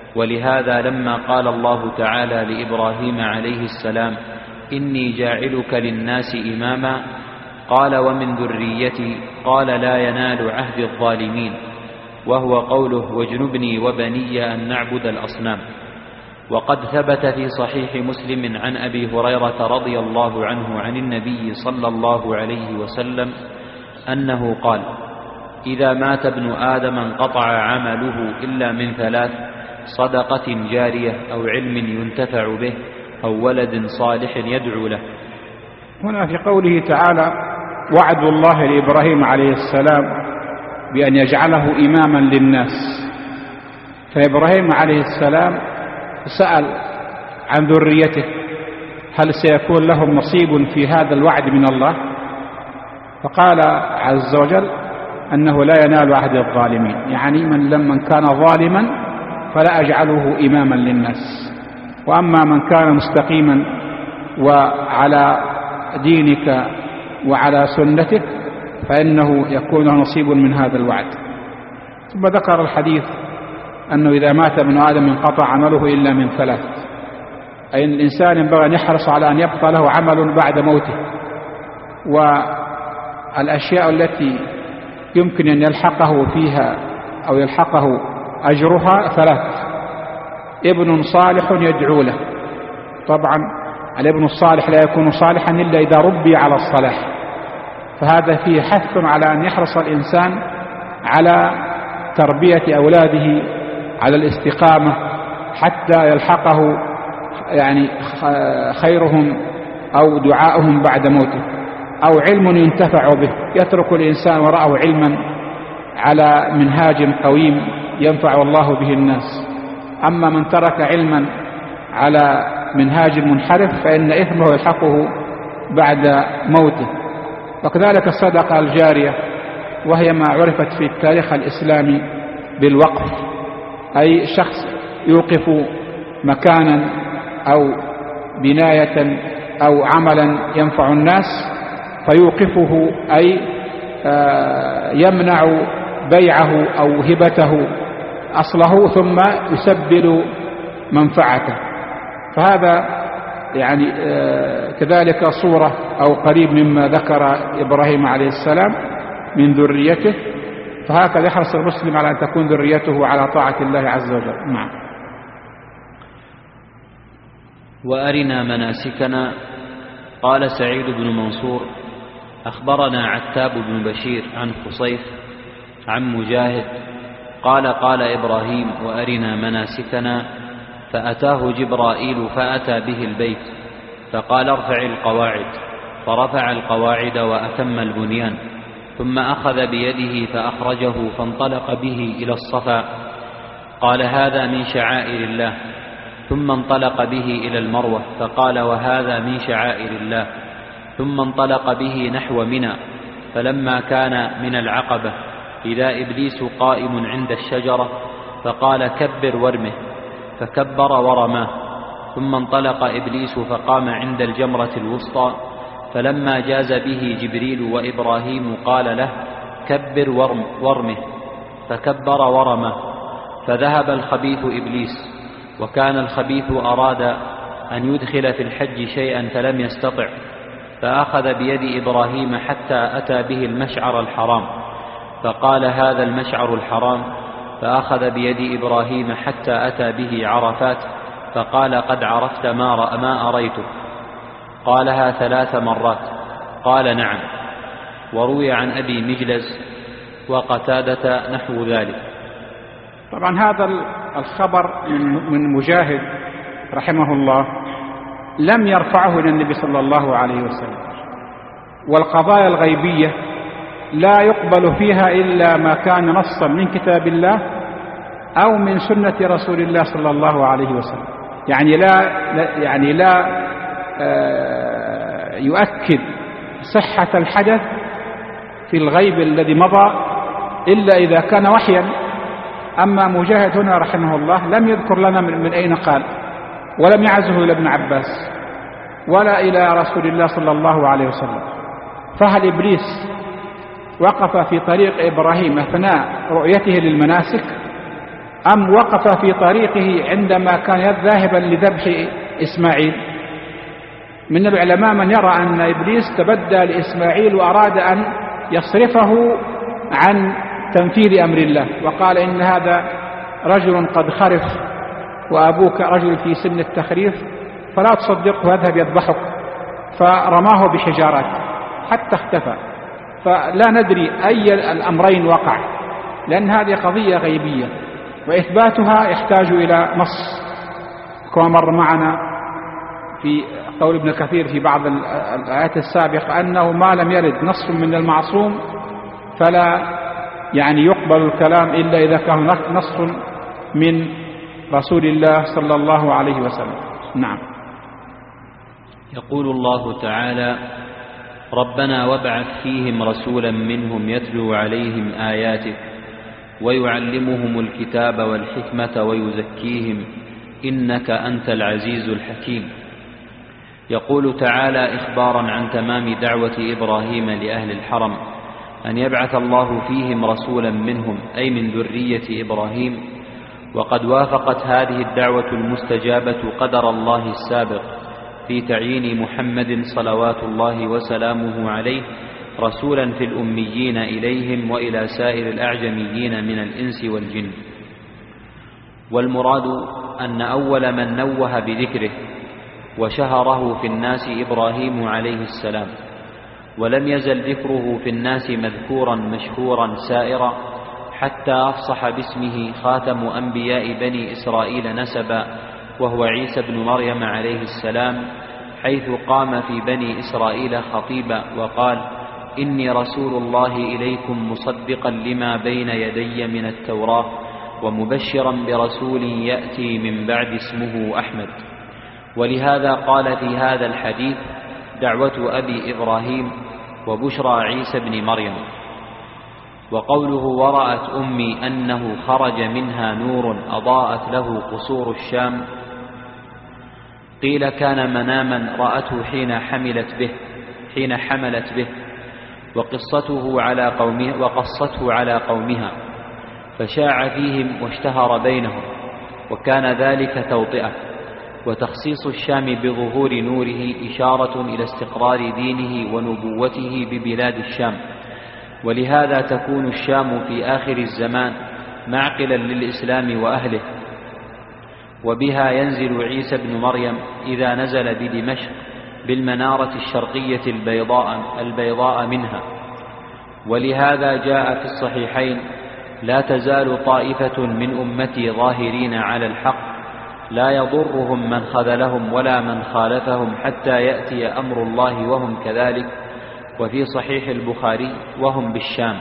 ولهذا لما قال الله تعالى لإبراهيم عليه السلام إني جاعلك للناس إماما قال ومن ذريتي قال لا ينال عهد الظالمين، وهو قوله واجنبني وبني أن نعبد الأصنام. وقد ثبت في صحيح مسلم عن أبي هريرة رضي الله عنه عن النبي صلى الله عليه وسلم أنه قال إذا مات ابن آدم انقطع عمله إلا من ثلاث: صدقة جارية أو علم ينتفع به أو ولد صالح يدعو له. هنا في قوله تعالى وعد الله لإبراهيم عليه السلام بأن يجعله إماما للناس، فإبراهيم عليه السلام سأل عن ذريته هل سيكون لهم نصيب في هذا الوعد من الله؟ فقال عز وجل أنه لا ينال عهد الظالمين، يعني من كان ظالما فلا أجعله إماما للناس، وأما من كان مستقيما وعلى دينك وعلى سنتك فإنه يكون نصيب من هذا الوعد. ثم ذكر الحديث أنه إذا مات ابن آدم انقطع عمله إلا من ثلاث، أي الإنسان ينبغي أن يحرص على أن يبقى له عمل بعد موته، والأشياء التي يمكن أن يلحقه فيها أو يلحقه أجرها ثلاث: ابن صالح يدعو له، طبعا الابن الصالح لا يكون صالحا إلا إذا ربي على الصلاح، فهذا فيه حث على أن يحرص الإنسان على تربية أولاده على الاستقامة حتى يلحقه يعني خيرهم أو دعاؤهم بعد موته، أو علم ينتفع به، يترك الإنسان وراءه علما على منهاج قويم ينفع الله به الناس. أما من ترك علما على منهاج منحرف فإن إثمه يلحقه بعد موته. وكذلك الصدقة الجارية، وهي ما عرفت في التاريخ الإسلامي بالوقف، أي شخص يوقف مكانا أو بناية أو عملا ينفع الناس فيوقفه، أي يمنع بيعه أو هبته أصله ثم يسبل منفعته. فهذا يعني كذلك صورة أو قريب مما ذكر إبراهيم عليه السلام من ذريته، فهكذا يحرص المسلم على أن تكون ذريته على طاعة الله عز وجل. نعم. وأرنا مناسكنا. قال سعيد بن منصور أخبرنا عتاب بن بشير عن خصيف عن مجاهد قال قال إبراهيم وأرنا مناسكنا، فأتاه جبرائيل فأتى به البيت فقال ارفع القواعد، فرفع القواعد وأتم البنيان، ثم أخذ بيده فأخرجه فانطلق به إلى الصفا، قال هذا من شعائر الله، ثم انطلق به إلى المروة فقال وهذا من شعائر الله، ثم انطلق به نحو منى، فلما كان من العقبة إذا إبليس قائم عند الشجرة فقال كبر وارمه، فكبر ورماه، ثم انطلق إبليس فقام عند الجمرة الوسطى، فلما جاز به جبريل وإبراهيم قال له كبر وارمه، فكبر ورماه، فذهب الخبيث إبليس، وكان الخبيث أراد أن يدخل في الحج شيئا فلم يستطع، فأخذ بيد إبراهيم حتى أتى به المشعر الحرام، فقال هذا المشعر الحرام، فأخذ بيد إبراهيم حتى أتى به عرفات، فقال قد عرفت ما أريتك، قالها 3 مرات، قال نعم. وروي عن أبي مجلز وقتادة نحو ذلك. طبعا هذا الخبر من مجاهد رحمه الله لم يرفعه إلى النبي صلى الله عليه وسلم، والقضايا الغيبية لا يقبل فيها إلا ما كان نصا من كتاب الله أو من سنة رسول الله صلى الله عليه وسلم، يعني لا يؤكد صحة الحدث في الغيب الذي مضى إلا إذا كان وحيا. أما مجاهد هنا رحمه الله لم يذكر لنا من أين قال، ولم يعزه إلى ابن عباس ولا إلى رسول الله صلى الله عليه وسلم. فهل إبليس وقف في طريق إبراهيم أثناء رؤيته للمناسك أم وقف في طريقه عندما كان ذاهبا لذبح إسماعيل؟ من العلماء من يرى أن إبليس تبدى لإسماعيل وأراد أن يصرفه عن تنفيذ أمر الله، وقال إن هذا رجل قد خرف وأبوك رجل في سن التخريف فلا تصدقه، يذهب يذبحك، فرماه بحجارات حتى اختفى. فلا ندري أي الأمرين وقع، لأن هذه قضية غيبية وإثباتها يحتاج إلى نص، كما مر معنا في قول ابن كثير في بعض الآيات السابقة أنه ما لم يرد نص من المعصوم فلا يقبل الكلام إلا إذا كان نص من رسول الله صلى الله عليه وسلم. نعم. يقول الله تعالى: ربنا وابعث فيهم رسولا منهم يتلو عليهم آياتك ويعلمهم الكتاب والحكمة ويزكيهم إنك أنت العزيز الحكيم. يقول تعالى إخبارا عن تمام دعوة إبراهيم لأهل الحرم أن يبعث الله فيهم رسولا منهم، أي من ذرية إبراهيم. وقد وافقت هذه الدعوة المستجابة قدر الله السابق في تعيين محمد صلوات الله وسلامه عليه رسولا في الأميين إليهم وإلى سائر الأعجميين من الإنس والجن. والمراد أن أول من نوه بذكره وشهره في الناس إبراهيم عليه السلام، ولم يزل ذكره في الناس مذكورا مشهورا سائرا حتى أفصح باسمه خاتم أنبياء بني إسرائيل نسبا، وهو عيسى بن مريم عليه السلام، حيث قام في بني إسرائيل خطيبا وقال: إني رسول الله إليكم مصدقا لما بين يدي من التوراة ومبشرا برسول يأتي من بعد اسمه أحمد. ولهذا قال في هذا الحديث: دعوة أبي إبراهيم وبشرى عيسى بن مريم. وقوله: ورأت أمي أنه خرج منها نور أضاءت له قصور الشام، قيل كان مناما رأته حين حملت به وقصته على قومها فشاع فيهم واشتهر بينهم، وكان ذلك توطئة. وتخصيص الشام بظهور نوره إشارة إلى استقرار دينه ونبوته ببلاد الشام، ولهذا تكون الشام في آخر الزمان معقلا للإسلام وأهله. وبها ينزل عيسى بن مريم إذا نزل بدمشق بالمنارة الشرقية البيضاء منها. ولهذا جاء في الصحيحين: لا تزال طائفة من أمتي ظاهرين على الحق لا يضرهم من خذلهم ولا من خالفهم حتى يأتي أمر الله وهم كذلك. وفي صحيح البخاري: وهم بالشام.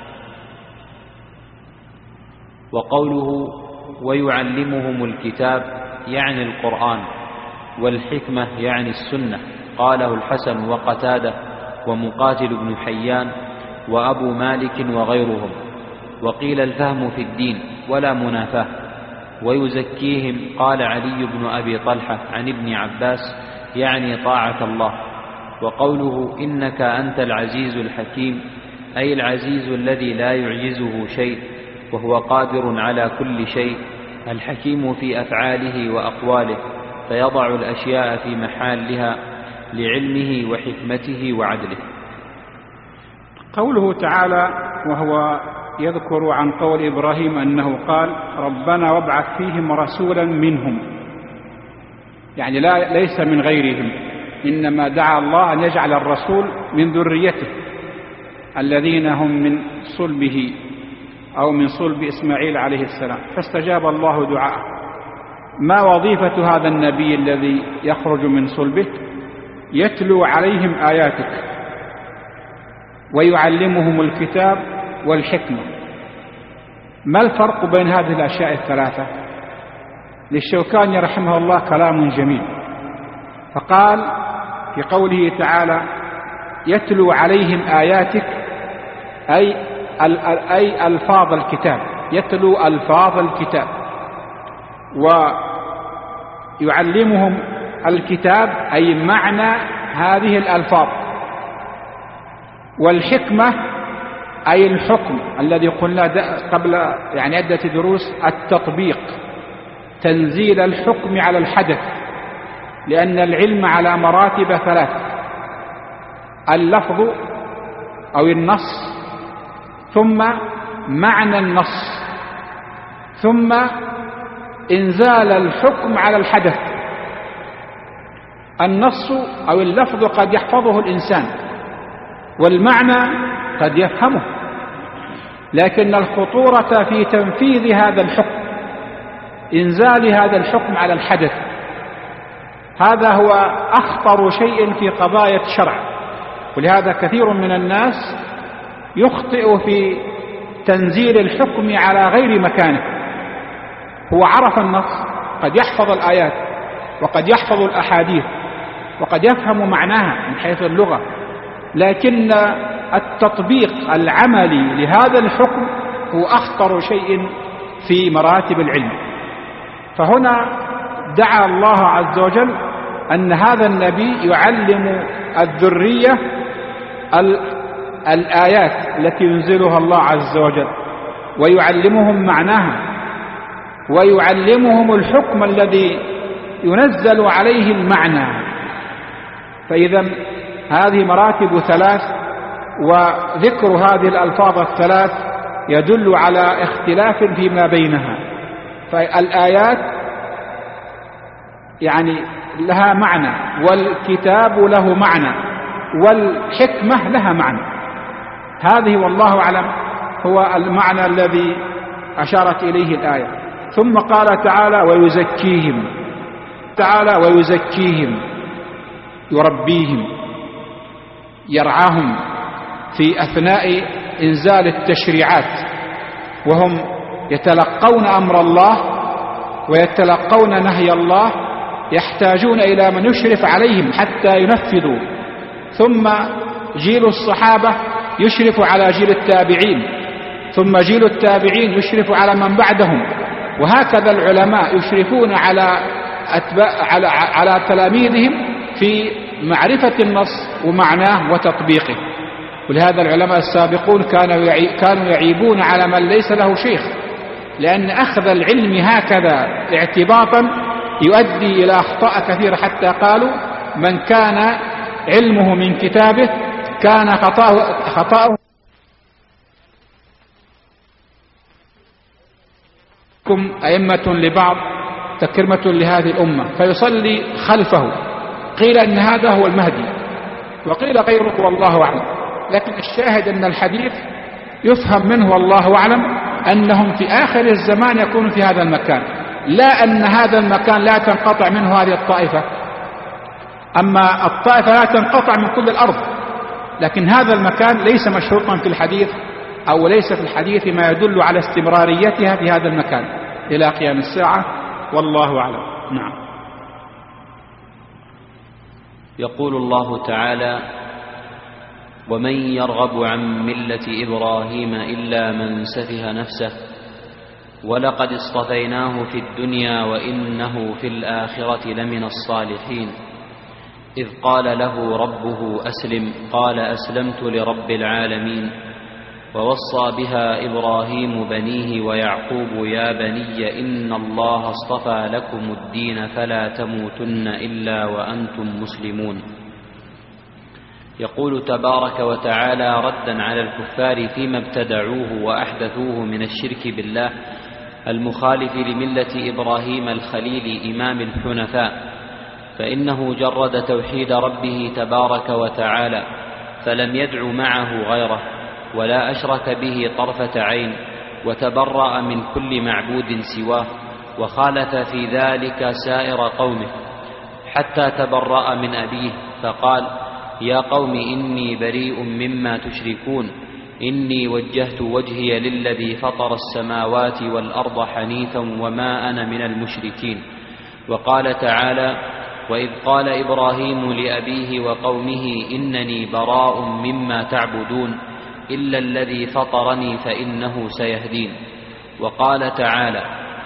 وقوله: ويعلمهم الكتاب يعني القرآن، والحكمة يعني السنة، قاله الحسن وقتادة ومقاتل بن حيان وأبو مالك وغيرهم. وقيل الفهم في الدين ولا منافاه. ويزكيهم قال علي بن أبي طلحة عن ابن عباس يعني طاعة الله. وقوله: إنك أنت العزيز الحكيم، أي العزيز الذي لا يعجزه شيء وهو قادر على كل شيء، الحكيم في أفعاله وأقواله، فيضع الأشياء في محلها لعلمه وحكمته وعدله. قوله تعالى وهو يذكر عن قول إبراهيم أنه قال: ربنا وابعث فيهم رسولا منهم، يعني ليس من غيرهم، إنما دعا الله أن يجعل الرسول من ذريته الذين هم من صلبه أو من صلب إسماعيل عليه السلام، فاستجاب الله دعاءه. ما وظيفة هذا النبي الذي يخرج من صلبه؟ يتلو عليهم آياتك ويعلمهم الكتاب والحكمة. ما الفرق بين هذه الأشياء الثلاثة؟ للشوكاني رحمه الله كلام جميل، فقال في قوله تعالى: يتلو عليهم آياتك، أي ألفاظ الكتاب، يتلو ألفاظ الكتاب، ويعلمهم الكتاب أي معنى هذه الألفاظ، والحكمة أي الحكم الذي قلنا قبل عدة دروس، التطبيق، تنزيل الحكم على الحدث، لأن العلم على مراتب 3: اللفظ أو النص، ثم معنى النص، ثم إنزال الحكم على الحدث. النص أو اللفظ قد يحفظه الإنسان، والمعنى قد يفهمه، لكن الخطورة في تنفيذ هذا الحكم، إنزال هذا الحكم على الحدث. هذا هو أخطر شيء في قضايا الشرع، ولهذا كثير من الناس يخطئ في تنزيل الحكم على غير مكانه. هو عرف النص، قد يحفظ الآيات وقد يحفظ الأحاديث وقد يفهم معناها من حيث اللغة، لكن التطبيق العملي لهذا الحكم هو أخطر شيء في مراتب العلم. فهنا دعا الله عز وجل أن هذا النبي يعلم الذرية الآيات التي ينزلها الله عز وجل، ويعلمهم معناها، ويعلمهم الحكم الذي ينزل عليه المعنى. فإذا هذه مراتب 3، وذكر هذه الألفاظ 3 يدل على اختلاف فيما بينها. فالآيات لها معنى، والكتاب له معنى، والحكمة لها معنى. هذه والله أعلم هو المعنى الذي أشارت إليه الآية. ثم قال تعالى: ويزكيهم، يربيهم، يرعاهم في أثناء إنزال التشريعات، وهم يتلقون أمر الله ويتلقون نهي الله، يحتاجون إلى من يشرف عليهم حتى ينفذوا. ثم جيل الصحابة يشرف على جيل التابعين، ثم جيل التابعين يشرف على من بعدهم، وهكذا العلماء يشرفون على تلاميذهم في معرفة النص ومعناه وتطبيقه. ولهذا العلماء السابقون كانوا يعيبون على من ليس له شيخ، لأن أخذ العلم هكذا اعتباطا يؤدي إلى أخطاء كثيرة، حتى قالوا: من كان علمه من كتابه كان خطأه أئمة لبعض تكرمة لهذه الأمة، فيصلي خلفه. قيل إن هذا هو المهدي، وقيل غيره والله أعلم. لكن الشاهد أن الحديث يفهم منه والله أعلم أنهم في آخر الزمان يكونوا في هذا المكان، لا أن هذا المكان لا تنقطع منه هذه الطائفة. أما الطائفة لا تنقطع من كل الأرض، لكن هذا المكان ليس مشروطا في الحديث، أو ليس في الحديث ما يدل على استمراريتها في هذا المكان إلى قيام الساعة، والله أعلم. نعم. يقول الله تعالى: ومن يرغب عن ملة إبراهيم إلا من سفه نفسه ولقد اصطفيناه في الدنيا وإنه في الآخرة لمن الصالحين إذ قال له ربه أسلم قال أسلمت لرب العالمين ووصى بها إبراهيم بنيه ويعقوب يا بني إن الله اصطفى لكم الدين فلا تموتن إلا وأنتم مسلمون. يقول تبارك وتعالى ردا على الكفار فيما ابتدعوه وأحدثوه من الشرك بالله المخالف لملة إبراهيم الخليل إمام الحنفاء، فإنه جرد توحيد ربه تبارك وتعالى فلم يدع معه غيره ولا أشرك به طرفة عين، وتبرأ من كل معبود سواه، وخالف في ذلك سائر قومه حتى تبرأ من أبيه فقال يا قوم إني بريء مما تشركون إني وجهت وجهي للذي فطر السماوات والأرض حنيفا وما أنا من المشركين. وقال تعالى وإذ قال إبراهيم لأبيه وقومه إنني براء مما تعبدون إلا الذي فطرني فإنه سيهدين. وقال تعالى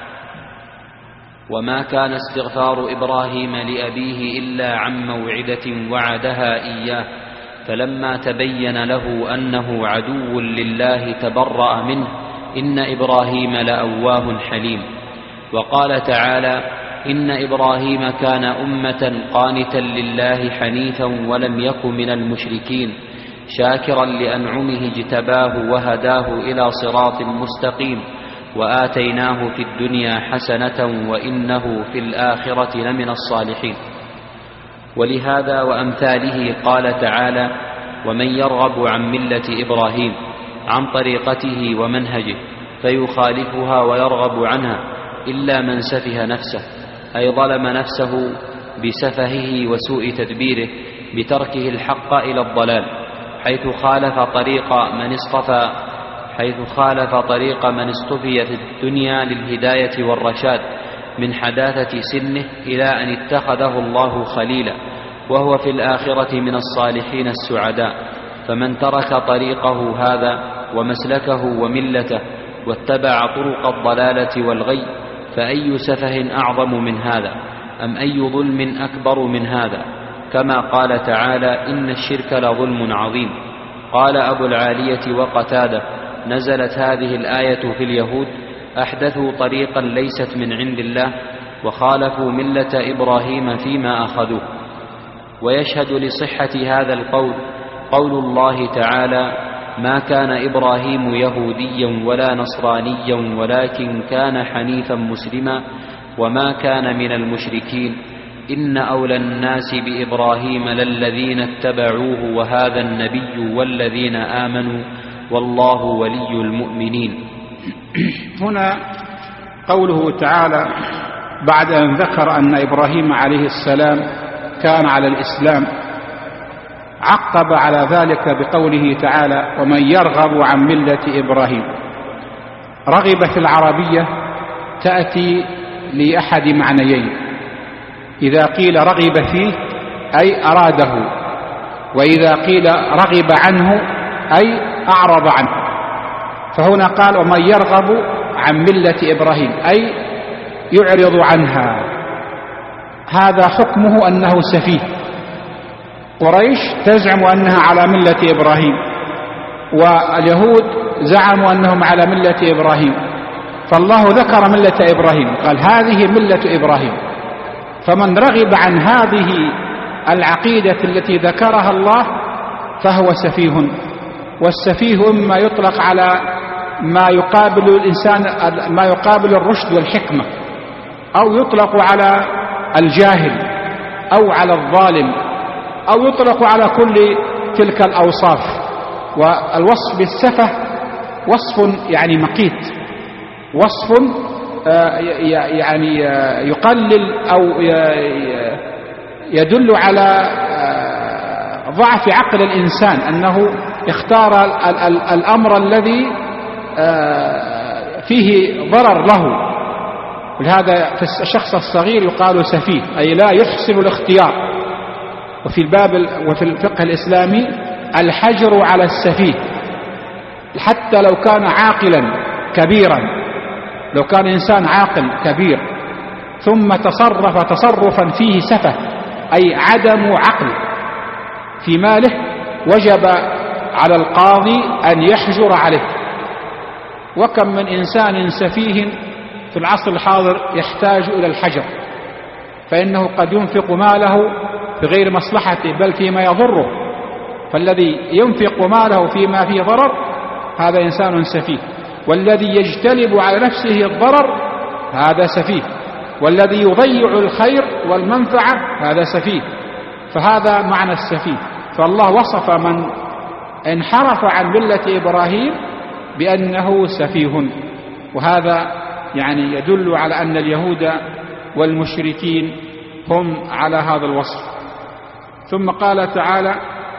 وما كان استغفار إبراهيم لأبيه إلا عن موعدة وعدها إياه فلما تبين له أنه عدو لله تبرأ منه. إن إبراهيم لأواه حليم. وقال تعالى: إن إبراهيم كان أمة قانتا لله حنيفا ولم يك من المشركين شاكرا لأنعمه اجتباه وهداه إلى صراط مستقيم وآتيناه في الدنيا حسنة وإنه في الآخرة لمن الصالحين. ولهذا وأمثاله قال تعالى: ومن يرغب عن ملة إبراهيم، عن طريقته ومنهجه، فيخالفها ويرغب عنها إلا من سفه نفسه، أي ظلم نفسه بسفهه وسوء تدبيره بتركه الحق إلى الضلال، حيث خالف طريق من اصطفي في الدنيا للهداية والرشاد من حداثة سنه إلى أن اتخذه الله خليلا، وهو في الآخرة من الصالحين السعداء. فمن ترك طريقه هذا ومسلكه وملته واتبع طرق الضلالة والغي، فأي سفه أعظم من هذا، أم أي ظلم أكبر من هذا؟ كما قال تعالى: إن الشرك لظلم عظيم. قال أبو العالية وقتادة: نزلت هذه الآية في اليهود، أحدثوا طريقا ليست من عند الله وخالفوا ملة إبراهيم فيما أخذوه. ويشهد لصحة هذا القول قول الله تعالى: ما كان إبراهيم يهوديا ولا نصرانيا ولكن كان حنيفا مسلما وما كان من المشركين إن أولى الناس بإبراهيم للذين اتبعوه وهذا النبي والذين آمنوا والله ولي المؤمنين. هنا قوله تعالى بعد أن ذكر أن إبراهيم عليه السلام كان على الإسلام، عقب على ذلك بقوله تعالى: ومن يرغب عن ملة إبراهيم. رغب في العربية تأتي لأحد معنيين: إذا قيل رغب فيه أي أراده، وإذا قيل رغب عنه أي أعرض عنه. فهنا قال: ومن يرغب عن ملة إبراهيم أي يعرض عنها. هذا حكمه أنه سفيه. قريش تزعم أنها على ملة إبراهيم، واليهود زعموا أنهم على ملة إبراهيم، فالله ذكر ملة إبراهيم قال: هذه ملة إبراهيم. فمن رغب عن هذه العقيدة التي ذكرها الله فهو سفيه. والسفيه إما يطلق على ما يقابل الإنسان، ما يقابل الرشد والحكمة، أو يطلق على الجاهل أو على الظالم، أو يطلق على كل تلك الأوصاف. والوصف بالسفه وصف يعني مقيت، وصف يعني يقلل أو يدل على ضعف عقل الإنسان، أنه اختار الأمر الذي فيه ضرر له. ولهذا في الشخص الصغير يقال سفيه، أي لا يحسن الاختيار. وفي وفي الفقه الإسلامي الحجر على السفيه، حتى لو كان عاقلا كبيرا، لو كان إنسان عاقل كبير ثم تصرف تصرفا فيه سفه أي عدم عقل في ماله، وجب على القاضي أن يحجر عليه. وكم من إنسان سفيه في العصر الحاضر يحتاج إلى الحجر، فإنه قد ينفق ماله بغير مصلحته بل فيما يضره. فالذي ينفق ماله فيما فيه ضرر هذا إنسان سفيه، والذي يجتلب على نفسه الضرر هذا سفيه، والذي يضيع الخير والمنفعة هذا سفيه. فهذا معنى السفيه. فالله وصف من انحرف عن ملة إبراهيم بأنه سفيه، وهذا يعني يدل على أن اليهود والمشركين هم على هذا الوصف. ثم قال تعالى: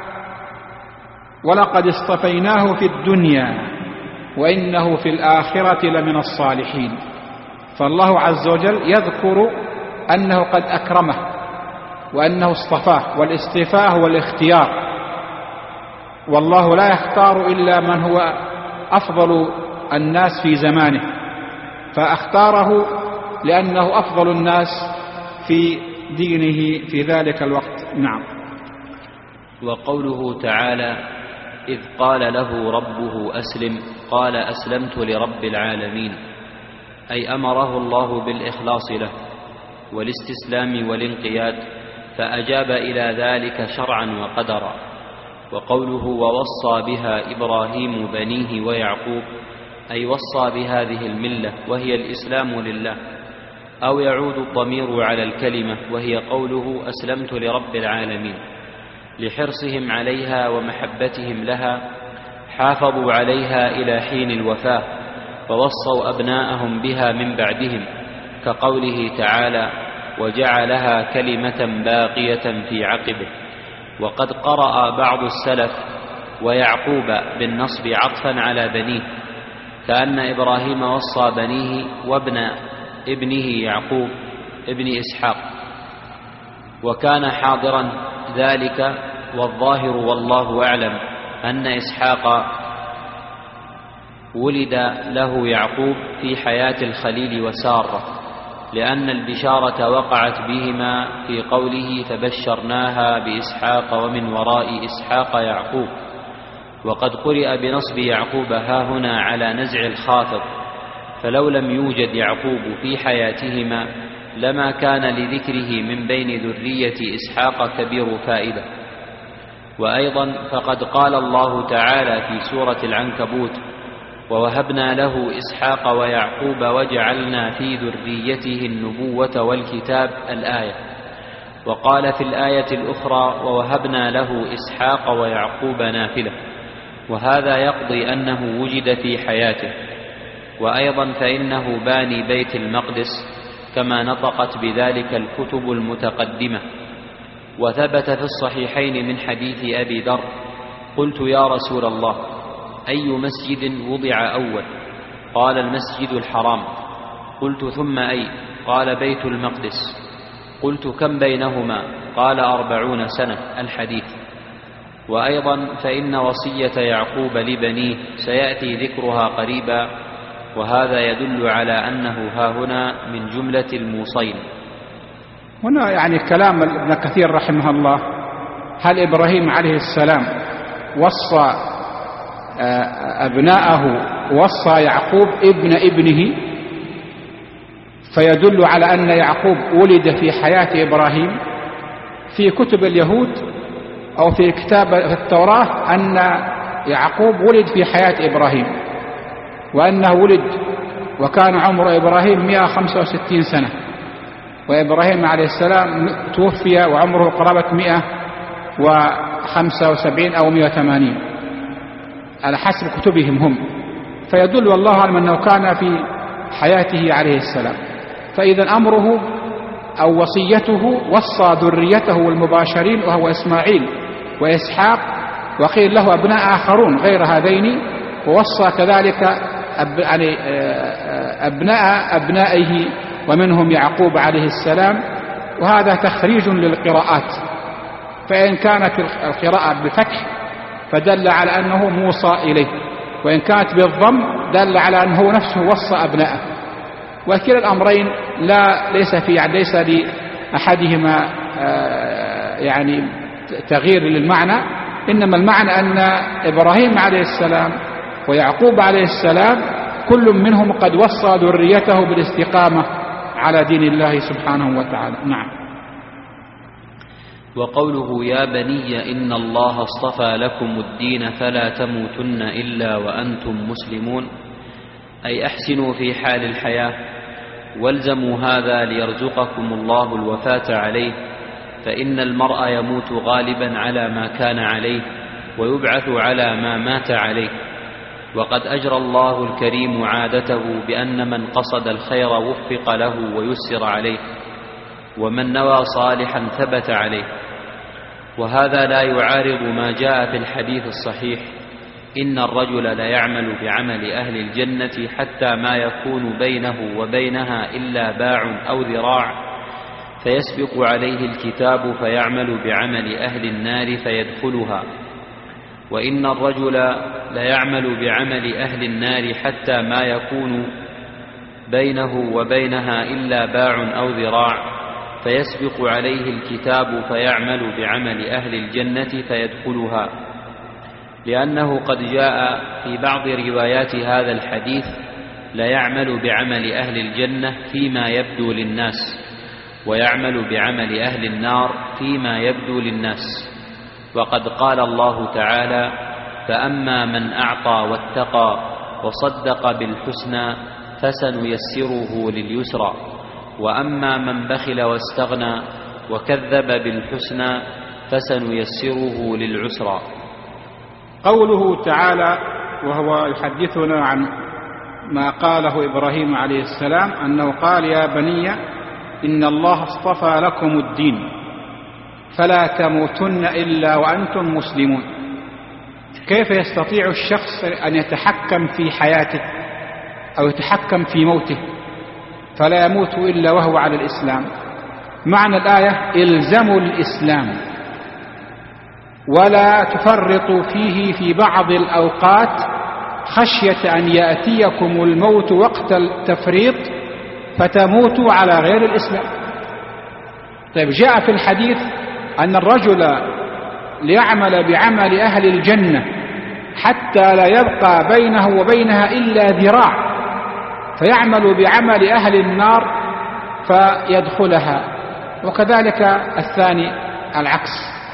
ولقد اصطفيناه في الدنيا وإنه في الآخرة لمن الصالحين. فالله عز وجل يذكر أنه قد أكرمه وأنه اصطفاه، والاصطفاء هو الاختيار، والله لا يختار إلا من هو أفضل الناس في زمانه، فاختاره لأنه أفضل الناس في دينه في ذلك الوقت. نعم. وقوله تعالى: إذ قال له ربه أسلم قال أسلمت لرب العالمين، أي أمره الله بالإخلاص له والاستسلام والانقياد، فأجاب إلى ذلك شرعا وقدرا. وقوله: ووصى بها إبراهيم بنيه ويعقوب، أي وصى بهذه الملة وهي الإسلام لله. أو يعود الضمير على الكلمة وهي قوله: أسلمت لرب العالمين، لحرصهم عليها ومحبتهم لها حافظوا عليها إلى حين الوفاة، ووصوا أبناءهم بها من بعدهم، كقوله تعالى: وجعلها كلمة باقية في عقبه. وقد قرأ بعض السلف ويعقوب بالنصب عطفا على بنيه، كأن إبراهيم وصى بنيه وابن ابنه يعقوب ابن إسحاق، وكان حاضرا ذلك. والظاهر والله أعلم أن إسحاق ولد له يعقوب في حياة الخليل وسارة، لأن البشارة وقعت بهما في قوله: فبشرناها بإسحاق ومن وراء إسحاق يعقوب. وقد قرئ بنصب يعقوب هاهنا على نزع الخافض، فلو لم يوجد يعقوب في حياتهما لما كان لذكره من بين ذرية إسحاق كبير فائدة. وأيضا فقد قال الله تعالى في سورة العنكبوت: ووهبنا له إسحاق ويعقوب وجعلنا في ذريته النبوة والكتاب، الآية. وقال في الآية الأخرى: ووهبنا له إسحاق ويعقوب نافلة، وهذا يقضي أنه وجد في حياته. وأيضا فإنه باني بيت المقدس كما نطقت بذلك الكتب المتقدمة. وثبت في الصحيحين من حديث أبي ذر: قلت يا رسول الله، أي مسجد وضع أول؟ قال: المسجد الحرام. قلت: ثم أي؟ قال: بيت المقدس. قلت: كم بينهما؟ قال: 40 سنة، الحديث. وأيضا فإن وصية يعقوب لبنيه سيأتي ذكرها قريبا، وهذا يدل على أنه هاهنا من جملة الموصين. هنا يعني كلام ابن كثير رحمه الله: هل إبراهيم عليه السلام وصى أبناءه وصى يعقوب ابن ابنه؟ فيدل على أن يعقوب ولد في حياة إبراهيم. في كتب اليهود أو في كتاب التوراة أن يعقوب ولد في حياة إبراهيم، وأنه ولد وكان عمر إبراهيم 165 سنة، وإبراهيم عليه السلام توفي وعمره قرابة 175 أو 180 على حسب كتبهم هم. فيدل والله أعلم أنه كان في حياته عليه السلام. فإذا أمره أو وصيته وصى ذريته المباشرين وهو إسماعيل وإسحاق، وقيل له أبناء آخرون غير هذين، ووصى كذلك أبناء أبنائه ومنهم يعقوب عليه السلام. وهذا تخريج للقراءات، فإن كانت القراءة بفتح فدل على أنه موصى إليه، وإن كانت بالضم دل على أنه نفسه وصى أبنائه. وكلا الأمرين ليس لأحدهما يعني تغيير للمعنى، إنما المعنى أن إبراهيم عليه السلام ويعقوب عليه السلام كل منهم قد وصى ذريته بالاستقامة على دين الله سبحانه وتعالى. نعم. وقوله: يا بني إن الله اصطفى لكم الدين فلا تموتن إلا وأنتم مسلمون، أي أحسنوا في حال الحياة، والزموا هذا ليرزقكم الله الوفاة عليه، فإن المرء يموت غالبا على ما كان عليه ويبعث على ما مات عليه. وقد أجرى الله الكريم عادته بأن من قصد الخير وفق له ويسر عليه، ومن نوى صالحا ثبت عليه. وهذا لا يعارض ما جاء في الحديث الصحيح: إن الرجل ليعمل بعمل أهل الجنة حتى ما يكون بينه وبينها إلا باع أو ذراع، فيسبق عليه الكتاب فيعمل بعمل أهل النار فيدخلها. وإن الرجل ليعمل بعمل أهل النار حتى ما يكون بينه وبينها إلا باع أو ذراع، فيسبق عليه الكتاب فيعمل بعمل أهل الجنة فيدخلها، لأنه قد جاء في بعض روايات هذا الحديث: لا يعمل بعمل أهل الجنة فيما يبدو للناس، ويعمل بعمل أهل النار فيما يبدو للناس. وقد قال الله تعالى: فأما من أعطى واتقى وصدق بالحسنى فسنيسره لليسرى، وأما من بخل واستغنى وكذب بالحسنى فسنيسره للعسرى. قوله تعالى وهو يحدثنا عن ما قاله إبراهيم عليه السلام أنه قال: يا بني إن الله اصطفى لكم الدين فلا تموتن إلا وأنتم مسلمون. كيف يستطيع الشخص أن يتحكم في حياته أو يتحكم في موته فلا يموت إلا وهو على الإسلام؟ معنى الآية: الزموا الإسلام ولا تفرطوا فيه في بعض الأوقات خشية أن يأتيكم الموت وقت التفريط فتموتوا على غير الإسلام. طيب، جاء في الحديث أن الرجل ليعمل بعمل أهل الجنة حتى لا يبقى بينه وبينها إلا ذراع، فيعمل بعمل أهل النار فيدخلها، وكذلك الثاني العكس.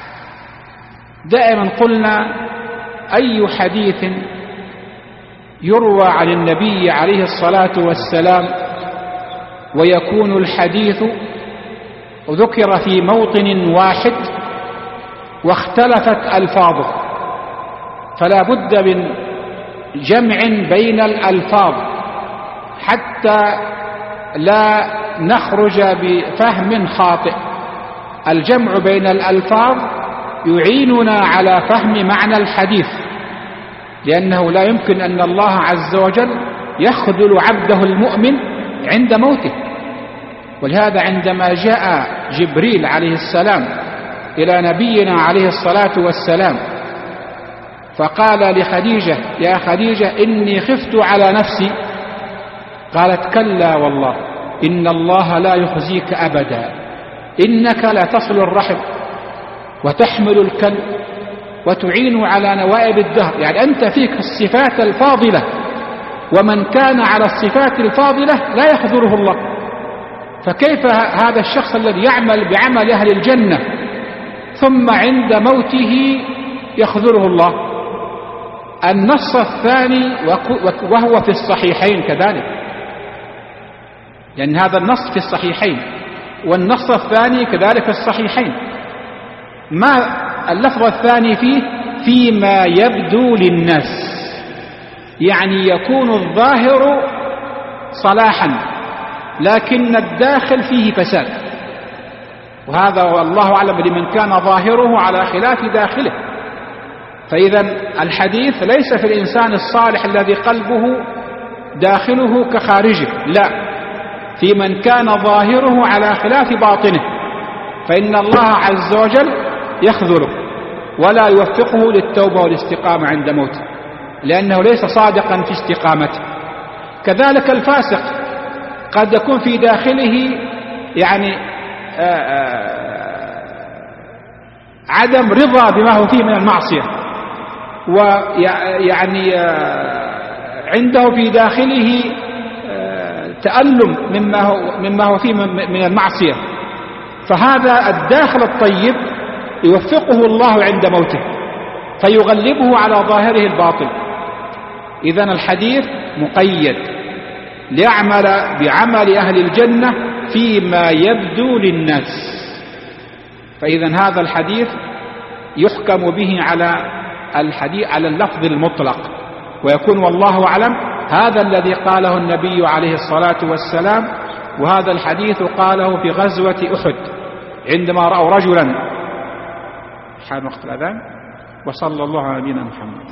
دائما قلنا: أي حديث يروى عن النبي عليه الصلاة والسلام ويكون الحديث ذكر في موطن واحد واختلفت ألفاظه، فلا بد من جمع بين الألفاظ حتى لا نخرج بفهم خاطئ. الجمع بين الألفاظ يعيننا على فهم معنى الحديث، لأنه لا يمكن أن الله عز وجل يخذل عبده المؤمن عند موته. ولهذا عندما جاء جبريل عليه السلام إلى نبينا عليه الصلاة والسلام فقال لخديجة: يا خديجة إني خفت على نفسي، قالت: كلا والله إن الله لا يخزيك أبدا، إنك لا تصل الرحم وتحمل الكل وتعين على نوائب الدهر. يعني أنت فيك الصفات الفاضلة، ومن كان على الصفات الفاضلة لا يخذله الله، فكيف هذا الشخص الذي يعمل بعمل أهل الجنة ثم عند موته يخذله الله؟ النص الثاني وهو في الصحيحين كذلك، لأن هذا النص في الصحيحين والنص الثاني كذلك في الصحيحين. ما اللفظ الثاني فيه؟ فيما يبدو للناس، يعني يكون الظاهر صلاحا لكن الداخل فيه فساد، وهذا والله أعلم لمن كان ظاهره على خلاف داخله. فإذا الحديث ليس في الإنسان الصالح الذي قلبه داخله كخارجه، لا، في من كان ظاهره على خلاف باطنه، فإن الله عز وجل يخذله ولا يوفقه للتوبة والاستقامة عند موته، لأنه ليس صادقا في استقامته. كذلك الفاسق قد يكون في داخله يعني عدم رضا بما هو فيه من المعصية، ويعني عنده في داخله تألم مما هو فيه من المعصية، فهذا الداخل الطيب يوفقه الله عند موته فيغلبه على ظاهره الباطل. إذن الحديث مقيد: ليعمل بعمل أهل الجنة فيما يبدو للناس. فإذن هذا الحديث يحكم به على اللفظ المطلق، ويكون والله أعلم هذا الذي قاله النبي عليه الصلاة والسلام. وهذا الحديث قاله في غزوة أحد عندما رأوا رجلا حان وقت الأذان. وصلى الله على نبينا محمد.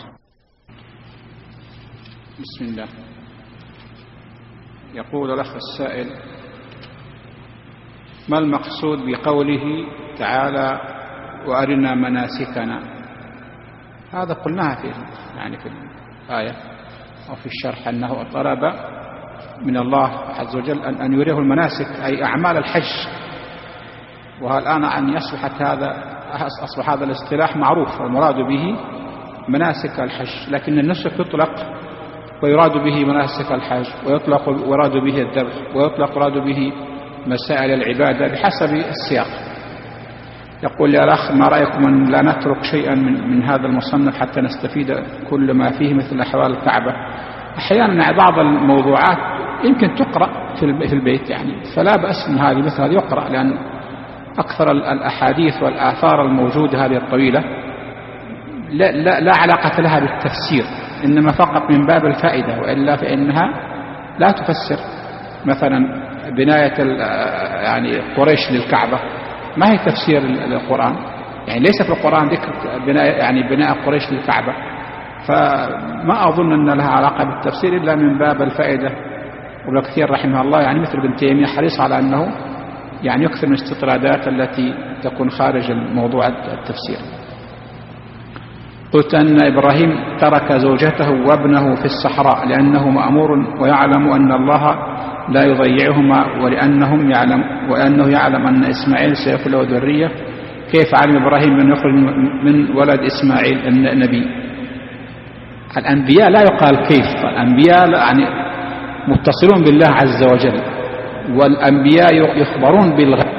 بسم الله. يقول الأخ السائل: ما المقصود بقوله تعالى: وأرنا مناسكنا؟ هذا قلناها في الآية أو في الشرح، أنه طلب من الله عز وجل أن يريه المناسك، أي أعمال الحج والآن أن أصبح هذا الاصطلاح معروف، المراد به مناسك الحج، لكن النسك يطلق ويراد به مناسك الحج، ويطلق ويراد به الذبح، ويطلق ويراد به مسائل العبادة بحسب السياق. يقول يا الأخ ما رأيكم أن لا نترك شيئا من هذا المصنف حتى نستفيد كل ما فيه مثل أحوال الكعبة؟ أحيانا بعض الموضوعات يمكن تقرأ في البيت يعني، فلا بأس من هذه مثل هذه يقرأ، لأن أكثر الأحاديث والآثار الموجودة هذه الطويلة لا علاقة لها بالتفسير، إنما فقط من باب الفائدة، وإلا فإنها لا تفسر. مثلا بناية يعني قريش للكعبة ما هي تفسير للقرآن، يعني ليس في القرآن ذكر بناء قريش للكعبة، فما أظن أن لها علاقة بالتفسير إلا من باب الفائدة. وابن كثير رحمه الله يعني مثل ابن تيمية حريص على أنه يعني يكثر من الاستطرادات التي تكون خارج الموضوع التفسير. قلت أن إبراهيم ترك زوجته وابنه في الصحراء لأنه مأمور ويعلم أن الله لا يضيعهما، وأنه يعلم أن إسماعيل سيكون له ذرية. كيف علم إبراهيم أن يخرج من ولد إسماعيل النبي؟ الأنبياء لا يقال كيف، الأنبياء يعني متصلون بالله عز وجل، والأنبياء يخبرون بالغيب.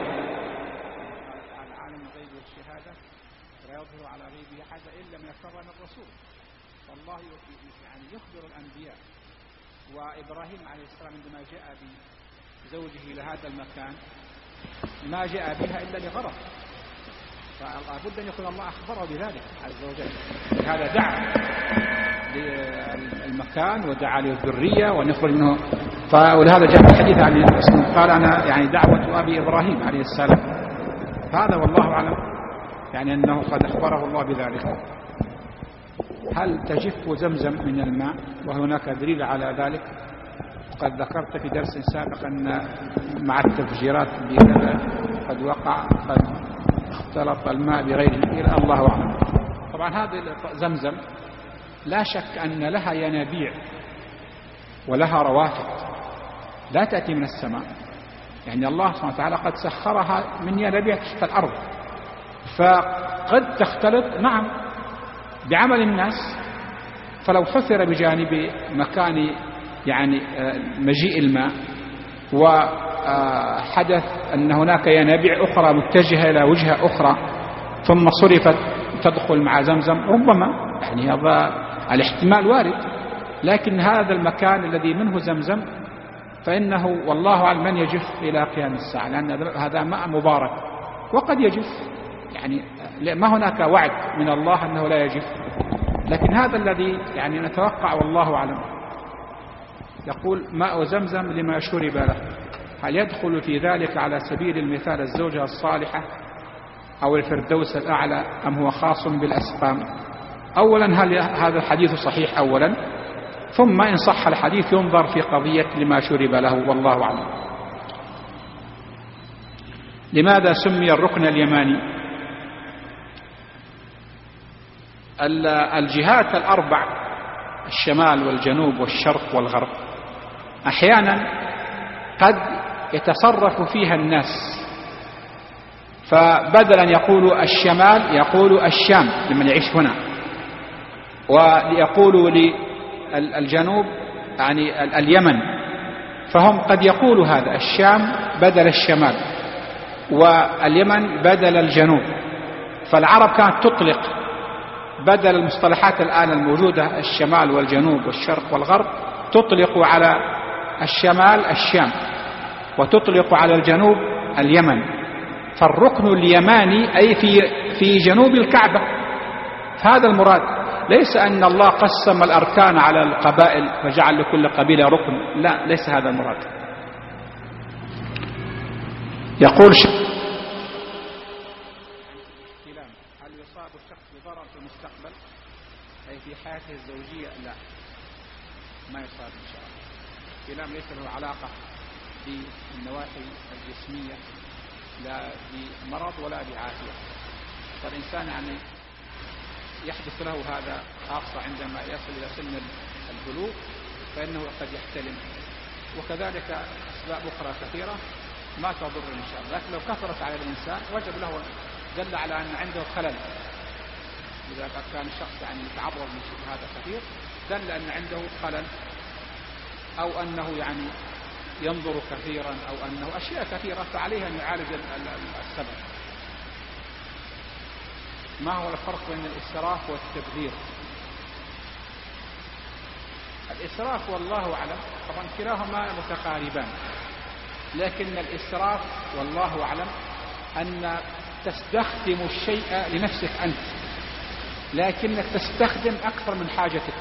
العالم الغيب والشهادة لا يظهر على غيبه أحد إلا من كرم الرسول، فالله يعني يخبر الأنبياء. وإبراهيم عليه السلام عندما جاء بزوجه إلى هذا المكان ما جاء بها إلا لغرض، فلا بد أن يكون الله أخبره بذلك عز وجل. هذا دعا للمكان ودعا للذرية ونخرج منه، ولهذا جاء الحديث عن قال أنا يعني دعوة أبي إبراهيم عليه السلام، هذا والله أعلم يعني أنه قد أخبره الله بذلك. هل تجف زمزم من الماء؟ وهناك دليل على ذلك، قد ذكرت في درس سابق أن مع التفجيرات بكذا قد اختلط الماء بغير كثير، الله أعلم. طبعا هذه زمزم لا شك أن لها ينابيع ولها روافد لا تأتي من السماء، يعني الله سبحانه وتعالى قد سخرها من ينابيع تحت الأرض، فقد تختلط نعم بعمل الناس. فلو حثر بجانب مكان يعني مجيء الماء وحدث أن هناك ينابيع أخرى متجهة إلى وجهة أخرى ثم صرفت تدخل مع زمزم، ربما يعني هذا الاحتمال وارد، لكن هذا المكان الذي منه زمزم فإنه والله أعلم من يجف إلى قيام الساعة، لأن هذا ماء مبارك وقد يجف، يعني ما هناك وعد من الله أنه لا يجف، لكن هذا الذي يعني نتوقع والله أعلم. يقول ماء زمزم لما شرب له، هل يدخل في ذلك على سبيل المثال الزوجة الصالحة أو الفردوس الأعلى أم هو خاص بالأسقام؟ أولا هل هذا الحديث صحيح أولا، ثم إن صح الحديث ينظر في قضية لما شرب له والله أعلم. لماذا سمي الركن اليماني؟ الجهات الأربع الشمال والجنوب والشرق والغرب أحيانا قد يتصرف فيها الناس، فبدلا يقولوا الشمال يقولوا الشام لمن يعيش هنا، ويقولوا للجنوب يعني اليمن، فهم قد يقولوا هذا الشام بدل الشمال واليمن بدل الجنوب. فالعرب كانت تطلق بدل المصطلحات الآن الموجودة الشمال والجنوب والشرق والغرب، تطلق على الشمال الشام وتطلق على الجنوب اليمن. فالركن اليماني أي في جنوب الكعبة، هذا المراد، ليس أن الله قسم الأركان على القبائل وجعل لكل قبيلة ركن، لا، ليس هذا المراد. يقول هل يصاب الشخص بضرر في المستقبل أي في حياته الزوجية؟ لا، ما يصاب إن شاء الله. الكلام ليس له علاقة بالنواحي الجسمية، لا بمرض ولا بعافية. فالإنسان يعني يحدث له هذا خاصة عندما يصل إلى سن البلوغ، فإنه قد يحتلم، وكذلك أسباب أخرى كثيرة ما تضر إن شاء الله. لكن لو كثرت على الإنسان وجب له، دل على أن عنده خلل. إذا كان الشخص يعني يتعرض من هذا كثير دل أن عنده خلل، أو أنه يعني ينظر كثيرا، أو أنه أشياء كثيرة، فعليه أن يعالج السبب. ما هو الفرق بين الإسراف والتبذير؟ الإسراف والله أعلم طبعا كلاهما متقاربان، لكن الإسراف والله أعلم أن تستخدم الشيء لنفسك أنت، لكنك تستخدم أكثر من حاجتك.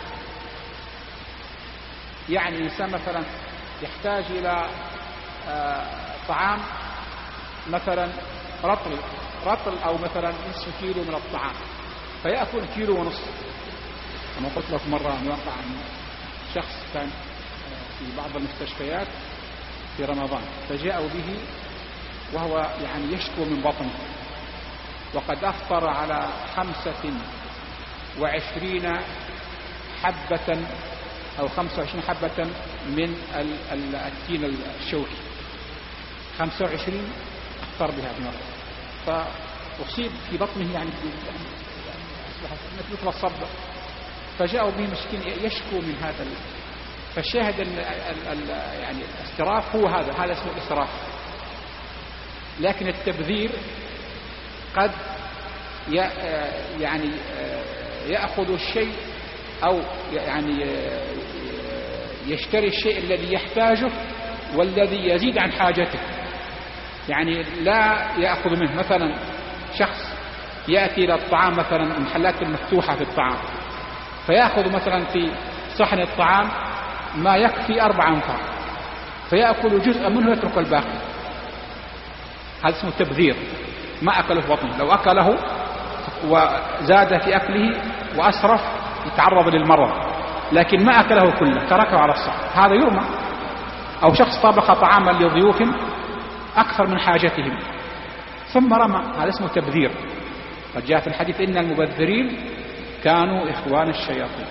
يعني إنسان مثلا يحتاج إلى طعام مثلا رطل أو مثلا نصف كيلو من الطعام، فيأكل كيلو ونصف. أنا قلت لك مرة أن وقع عن شخص كان في بعض المستشفيات في رمضان، فجاءوا به وهو يعني يشكو من بطنه، وقد أفطر على 25 حبة أو 25 حبة من التين الشوكي، 25 أفطر بها في مرة، فأصيب في بطنه يعني مثل الصبر، فجاءوا به مسكين يشكو من هذا. فالشاهد يعني الاسراف هو هذا اسمه الإسراف. لكن التبذير قد يعني يأخذ الشيء أو يعني يشتري الشيء الذي يحتاجه والذي يزيد عن حاجته، يعني لا يأخذ منه. مثلا شخص يأتي إلى الطعام مثلا المحلات المفتوحة في الطعام، فيأخذ مثلا في صحن الطعام ما يكفي 4 أنفار، فيأكل جزء منه ويترك الباقي. هذا اسمه تبذير، ما أكله في بطنه. لو أكله وزاد في أكله وأسرف يتعرض للمرض، لكن ما أكله كله تركه على الصحن، هذا يرمى. أو شخص طبخ طعاما لضيوف أكثر من حاجتهم ثم رمى، هذا اسمه تبذير. قد جاء في الحديث إن المبذرين كانوا إخوان الشياطين.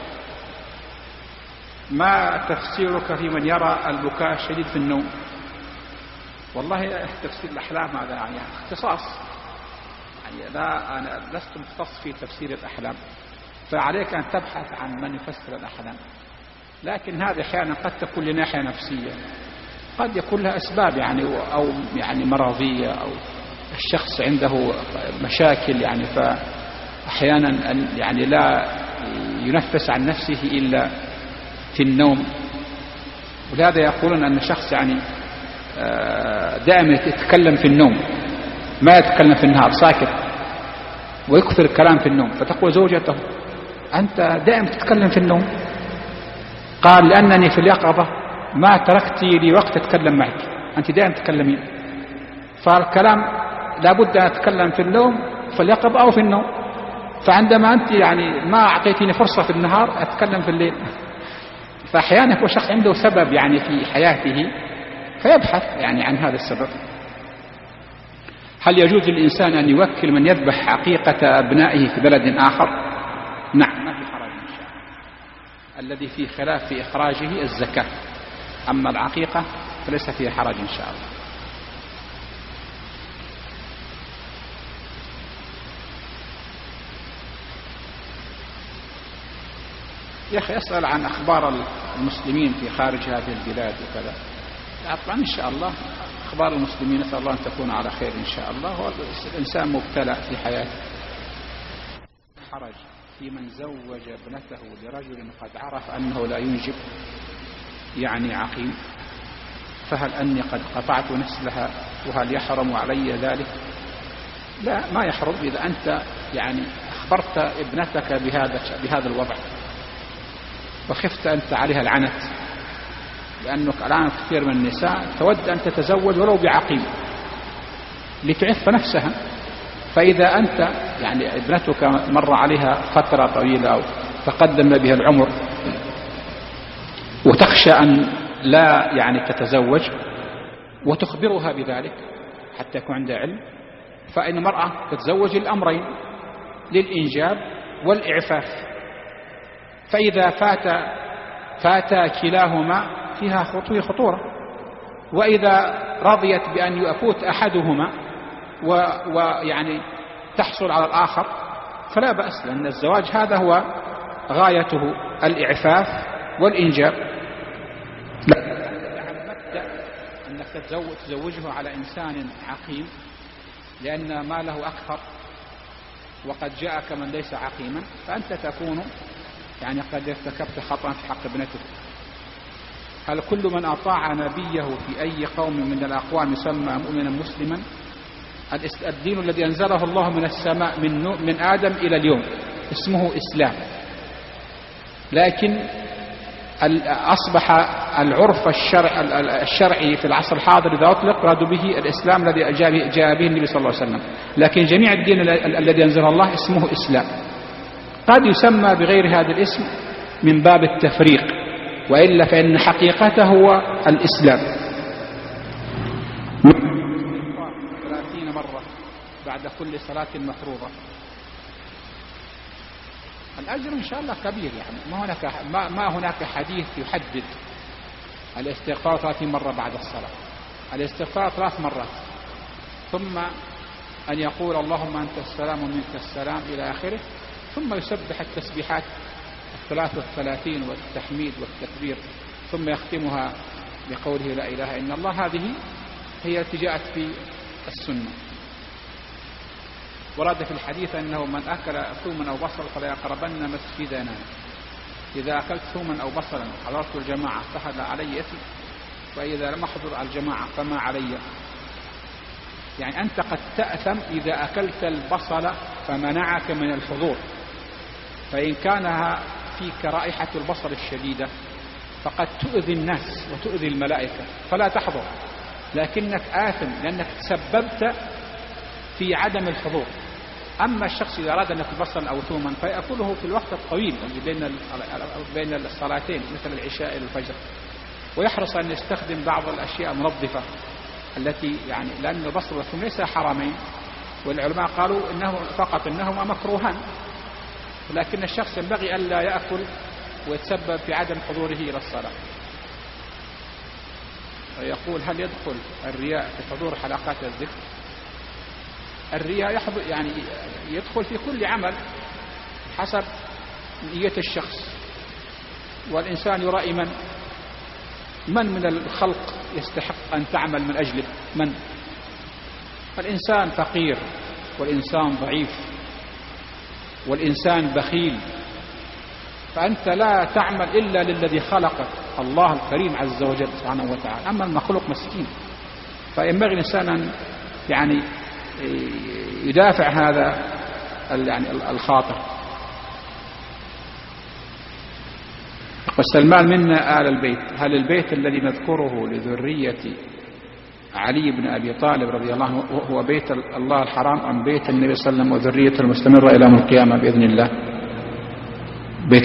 ما تفسيرك في من يرى البكاء الشديد في النوم؟ والله تفسير الأحلام هذا يعني اختصاص، يعني أنا لست مختص في تفسير الأحلام، فعليك أن تبحث عن من يفسر الأحلام. لكن هذه أحيانا قد تكون لناحية نفسية، قد يكون لها أسباب يعني أو يعني مرضية، أو الشخص عنده مشاكل يعني، فأحيانا يعني لا ينفس عن نفسه إلا في النوم. ولهذا يقولون أن الشخص يعني دائما يتكلم في النوم، ما يتكلم في النهار، ساكت ويكثر الكلام في النوم. فتقول زوجته أنت دائما تتكلم في النوم، قال لأنني في اليقظة ما تركت لي وقت أتكلم معك، أنت دائما تتكلمين. فالكلام لابد أن أتكلم في النوم، في اليقظة أو في النوم. فعندما أنت يعني ما أعطيتني فرصة في النهار أتكلم في الليل. فأحيانا يكون شخص عنده سبب يعني في حياته فيبحث يعني عن هذا السبب. هل يجوز للإنسان أن يوكل من يذبح عقيقة أبنائه في بلد آخر؟ نعم، ما في حرج إن شاء الله. الذي فيه خلاف في إخراجه الزكاة، أما العقيقة فليس فيها حرج إن شاء الله. يا أخي أسأل عن أخبار المسلمين في خارج هذه البلاد وكذا. طبعا إن شاء الله أخبار المسلمين نسأل الله أن تكون على خير إن شاء الله. والإنسان مبتلى في حياته. حرج في من زوج ابنته لرجل قد عرف أنه لا ينجب يعني عقيم، فهل أني قد قطعت نسلها وهل يحرم علي ذلك؟ لا، ما يحرم إذا أنت يعني أخبرت ابنتك بهذا الوضع وخفت أنت عليها العنت، لأنك الآن كثير من النساء تود أن تتزوج ولو بعقيم لتعف نفسها. فإذا أنت يعني ابنتك مر عليها فترة طويلة أو تقدم بها العمر وتخشى أن لا يعني تتزوج وتخبرها بذلك حتى يكون عندها علم، فإن المرأة تتزوج الأمرين للإنجاب والإعفاف. فإذا فات كلاهما فيها خطورة، وإذا رضيت بأن يفوت أحدهما ويعني تحصل على الآخر فلا بأس، لأن الزواج هذا هو غايته الإعفاف والإنجاب. أنك تزوجه على إنسان عقيم لأن ماله أكثر وقد جاءك من ليس عقيما، فأنت تكون يعني قد ارتكبت خطأ في حق ابنتك. هل كل من أطاع نبيه في أي قوم من الأقوام يسمى مؤمنا مسلما؟ الدين الذي أنزله الله من السماء من آدم إلى اليوم اسمه إسلام، لكن أصبح العرف الشرعي في العصر الحاضر إذا أطلق راد به الإسلام الذي جاء به النبي صلى الله عليه وسلم، لكن جميع الدين الذي أنزله الله اسمه إسلام. قد يسمى بغير هذا الاسم من باب التفريق، وإلا فإن حقيقته هو الإسلام. 30 مرة بعد كل صلاة مفروضة، الأجر إن شاء الله كبير، يعني ما هناك حديث يحدد الاستغفار 30 مرة بعد الصلاة. الاستغفار 3 مرات، ثم أن يقول اللهم أنت السلام ومنك السلام إلى آخره، ثم يسبح التسبيحات 33 والتحميد والتكبير، ثم يختمها بقوله لا إله إلا الله. هذه هي التي جاءت في السنة. ورد في الحديث أنه من أكل ثوما أو بصل فلا يقربن مسجدنا. إذا أكلت ثوما أو بصلا حضرت الجماعة فهذا علي إثم، وإذا لم أحضر الجماعة فما علي. يعني أنت قد تأثم إذا أكلت البصل فمنعك من الحضور، فإن كان فيك رائحة البصل الشديدة فقد تؤذي الناس وتؤذي الملائكة فلا تحضر، لكنك آثم لأنك تسببت في عدم الحضور. أما الشخص إذا أراد أن يأكل بصلا أو ثوما فيأكله في الوقت الطويل بين الصلاتين مثل العشاء إلى الفجر، ويحرص أن يستخدم بعض الأشياء المنظفة التي يعني لأن البصل والثوم ليس حرامين، والعلماء قالوا إنهما مكروهان، لكن الشخص ينبغي ألا يأكل ويتسبب في عدم حضوره إلى الصلاة. ويقول هل يدخل الرياء في حضور حلقات الذكر؟ الرياء يعني يدخل في كل عمل حسب نية الشخص، والإنسان يرائي من الخلق يستحق أن تعمل من أجله. من؟ الإنسان فقير، والإنسان ضعيف، والإنسان بخيل، فأنت لا تعمل إلا للذي خلقك الله الكريم عز وجل سبحانه وتعالى. أما المخلوق مسكين، فينبغي الإنسان أن يعني يدافع هذا يعني الخاطر. والسلمان منا آل البيت. هل البيت الذي نذكره لذرية علي بن أبي طالب رضي الله عنه هو بيت الله الحرام أم بيت النبي صلى الله عليه وسلم وذريته المستمرة إلى يوم القيامة بإذن الله؟ بيت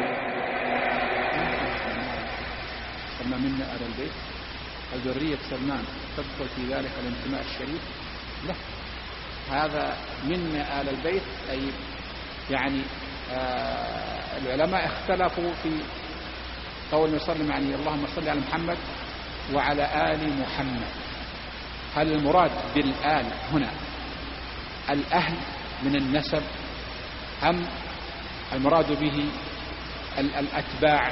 سلمان منا آل البيت. ذرية سلمان تدخل في ذلك الانتماء الشريف؟ لا، هذا منا آل البيت أي يعني العلماء اختلفوا في قول وسلم يعني اللهم صل على محمد وعلى آل محمد. هل المراد بالآل هنا الأهل من النسب أم المراد به الأتباع؟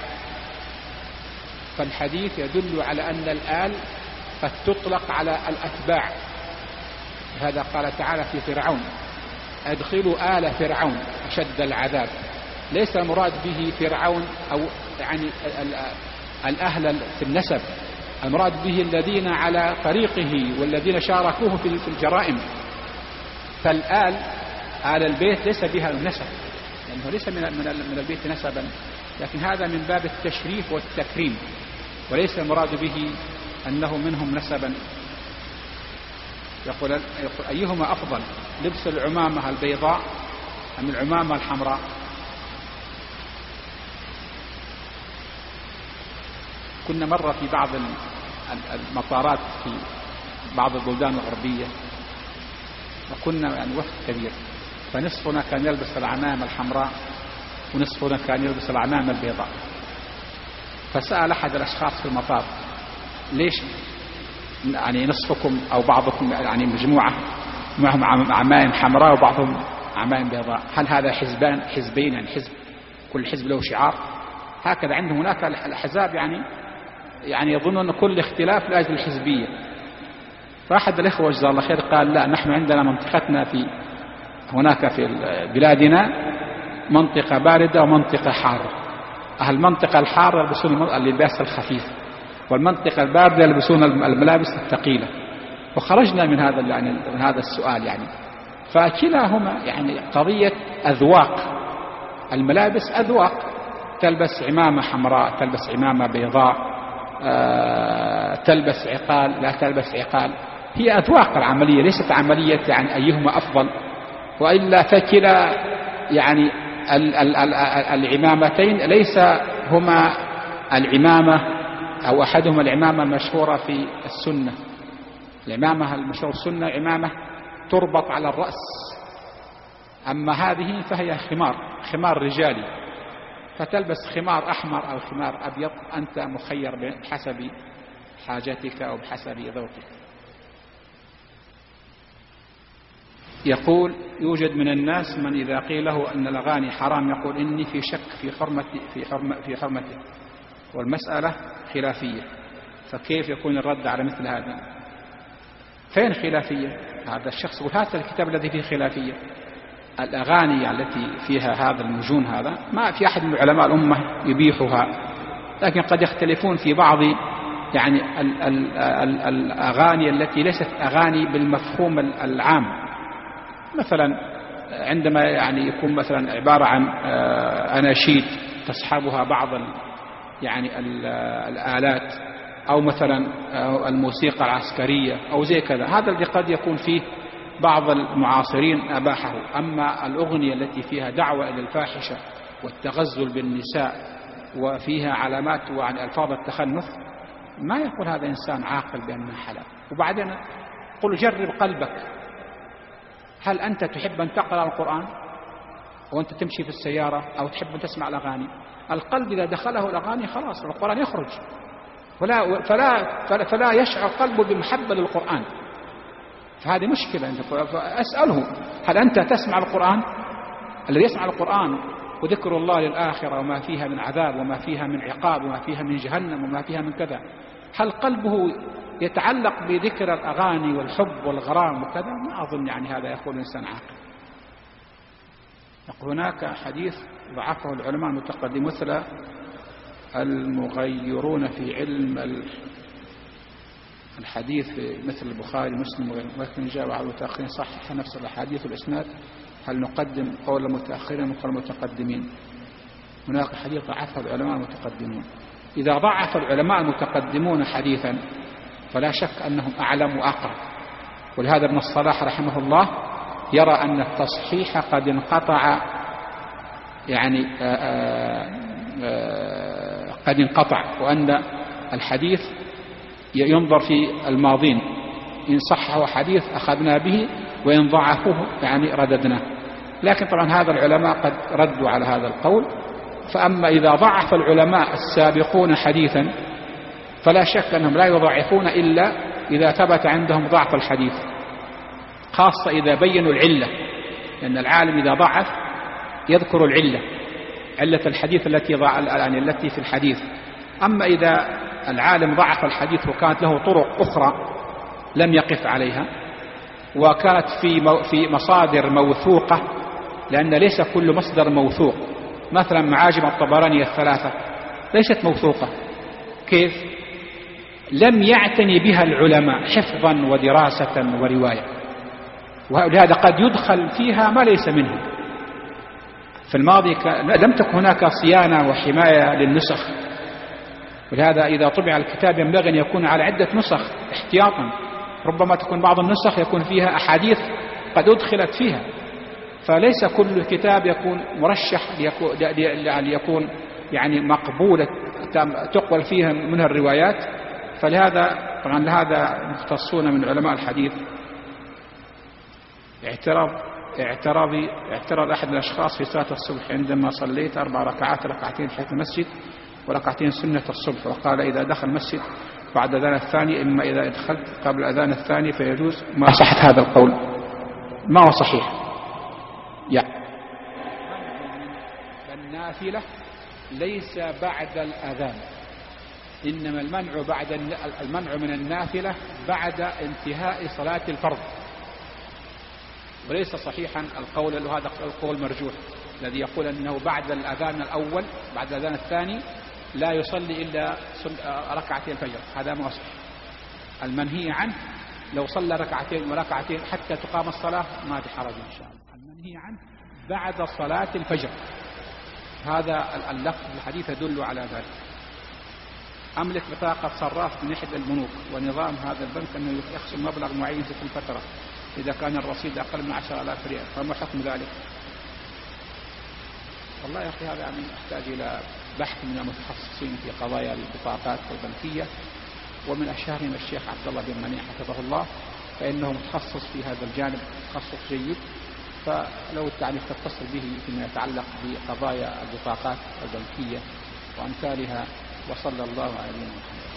فالحديث يدل على أن الآل قد تطلق على الأتباع. هذا قال تعالى في فرعون أدخلوا آل فرعون أشد العذاب. ليس المراد به فرعون أو يعني الأهل في النسب، المراد به الذين على طريقه والذين شاركوه في الجرائم. فالآل آل البيت ليس بها النسب، لأنه ليس من البيت نسبا، لكن هذا من باب التشريف والتكريم، وليس المراد به أنه منهم نسبا. يقول أيهما أفضل لبس العمامة البيضاء أم العمامة الحمراء؟ كنا مرة في بعض المطارات في بعض البلدان الغربية، وكنا يعني وفد كبير، فنصفنا كان يلبس العمامة الحمراء ونصفنا كان يلبس العمامة البيضاء. فسأل أحد الأشخاص في المطار ليش يعني نصفكم أو بعضكم يعني مجموعة معهم عمائم حمراء وبعضهم عمائم بيضاء، هل هذا حزبين يعني حزب كل حزب له شعار؟ هكذا عندهم هناك الأحزاب يعني يظنون أن كل اختلاف لأجل الحزبية. فأحد الإخوة جزاه الله خير قال لا، نحن عندنا منطقتنا هناك في بلادنا منطقة باردة ومنطقة حارة. أهل المنطقة الحارة يلبسون اللباس الخفيف، والمنطقة الباردة يلبسون الملابس الثقيلة. وخرجنا من هذا السؤال يعني، فكلاهما يعني قضية أذواق. الملابس أذواق، تلبس عمامة حمراء، تلبس عمامة بيضاء، تلبس عقال، لا تلبس عقال، هي أذواق العملية، ليست عملية يعني أيهما أفضل. وإلا فكلا يعني العمامتين ليس هما العمامة أو أحدهما العمامة المشهورة في السنة. العمامة المشهورة في السنة عمامة تربط على الرأس، أما هذه فهي خمار رجالي، فتلبس خمار أحمر أو خمار أبيض، أنت مخير بحسب حاجتك أو بحسب ذوقك. يقول يوجد من الناس من إذا قيل له أن الأغاني حرام يقول إني في شك في حرمته والمسألة خلافية، فكيف يكون الرد على مثل هذا؟ فين خلافية؟ هذا الشخص يقول هذا الكتاب الذي فيه خلافية. الأغاني التي فيها هذا المجون هذا ما في أحد من علماء الأمة يبيحها، لكن قد يختلفون في بعض يعني الأغاني التي ليست أغاني بالمفهوم العام. مثلا عندما يعني يكون مثلا عبارة عن أناشيد تصحبها بعض يعني الآلات، أو مثلا الموسيقى العسكرية أو زي كذا، هذا الذي قد يكون فيه بعض المعاصرين أباحه. أما الأغنية التي فيها دعوة إلى الفاحشة والتغزل بالنساء وفيها علامات وعن ألفاظ التخنث، ما يقول هذا إنسان عاقل بأنها حلال. وبعدين قل جرب قلبك، هل أنت تحب أن تقرأ القرآن وأنت تمشي في السيارة أو تحب أن تسمع الأغاني؟ القلب إذا دخله الأغاني خلاص القرآن يخرج، فلا يشعر قلبه بمحبة للقرآن. فهذه مشكلة. أسأله هل أنت تسمع القرآن؟ الذي يسمع القرآن وذكر الله للآخرة وما فيها من عذاب وما فيها من عقاب وما فيها من جهنم وما فيها من كذا، هل قلبه يتعلق بذكر الأغاني والحب والغرام وكذا؟ ما أظن يعني هذا يقول إنسان عاقل. هناك حديث ضعفه العلماء المتقدمون مثل المغيرون في علم الحديث مثل البخاري مسلم وغيره، ولكن جاء على المتأخرين صحح نفس الحديث والإسناد. هل نقدم قول المتأخرين من قول المتقدمين؟ هناك حديث ضعفه العلماء المتقدمون. إذا ضعف العلماء المتقدمون حديثا فلا شك أنهم أعلم وأقرب. ولهذا ابن الصلاح رحمه الله يرى أن التصحيح قد انقطع، يعني قد انقطع، وأن الحديث ينظر في الماضين، إن صحه حديث أخذنا به وإن ضعفوه يعني رددناه. لكن طبعا هذا العلماء قد ردوا على هذا القول. فأما إذا ضعف العلماء السابقون حديثا فلا شك أنهم لا يضعفون إلا إذا ثبت عندهم ضعف الحديث، خاصة إذا بينوا العلة، لأن العالم إذا ضعف يذكر علة الحديث التي في الحديث. أما إذا العالم ضعف الحديث وكانت له طرق أخرى لم يقف عليها وكانت في مصادر موثوقة، لأن ليس كل مصدر موثوق. مثلا معاجم الطبراني الثلاثة ليست موثوقة. كيف؟ لم يعتني بها العلماء حفظا ودراسة ورواية، ولهذا قد يدخل فيها ما ليس منه. في الماضي لم تكن هناك صيانة وحماية للنسخ، ولهذا إذا طبع الكتاب ينبغي أن يكون على عدة نسخ احتياطا. ربما تكون بعض النسخ يكون فيها أحاديث قد أدخلت فيها، فليس كل كتاب يكون مرشح ليكون يعني مقبولة تقبل فيها منها الروايات. فلهذا طبعا هذا مختصون من علماء الحديث. اعترض أحد الأشخاص في صلاة الصبح عندما صليت 4 ركعات، ركعتين تحية المسجد وركعتين سنة الصبح، وقال إذا دخل المسجد بعد الأذان الثاني، إما إذا دخلت قبل الأذان الثاني فيجوز. ما صحت هذا القول، ما هو صحيح. النافلة ليس بعد الأذان، إنما المنع من النافلة بعد انتهاء صلاة الفرض. وليس صحيحا القول، وهذا القول مرجوح، الذي يقول أنه بعد الأذان الأول بعد الأذان الثاني لا يصلي إلا ركعتي الفجر، هذا ما صحيح. المنهي عنه لو صلى ركعتين وركعتين حتى تقام الصلاة ما بحرج إن شاء الله. المنهي عنه بعد صلاة الفجر، هذا اللفظ الحديث يدل على ذلك. أملك بطاقة صراف من أحد البنوك، ونظام هذا البنك أنه يخصم مبلغ معين في كل فترة إذا كان الرصيد أقل من 10,000 ريال، فما حكم ذلك؟ والله يا أخي هذا يعني يحتاج إلى بحث من المتخصصين في قضايا البطاقات البنكية، ومن أشهرهم الشيخ عبد الله بن منيع حفظه الله، فإنه متخصص في هذا الجانب تخصص جيد، فلو يعني تتصل به فيما يتعلق بقضايا البطاقات البنكية وأمثالها. وصلى الله عليه وسلم.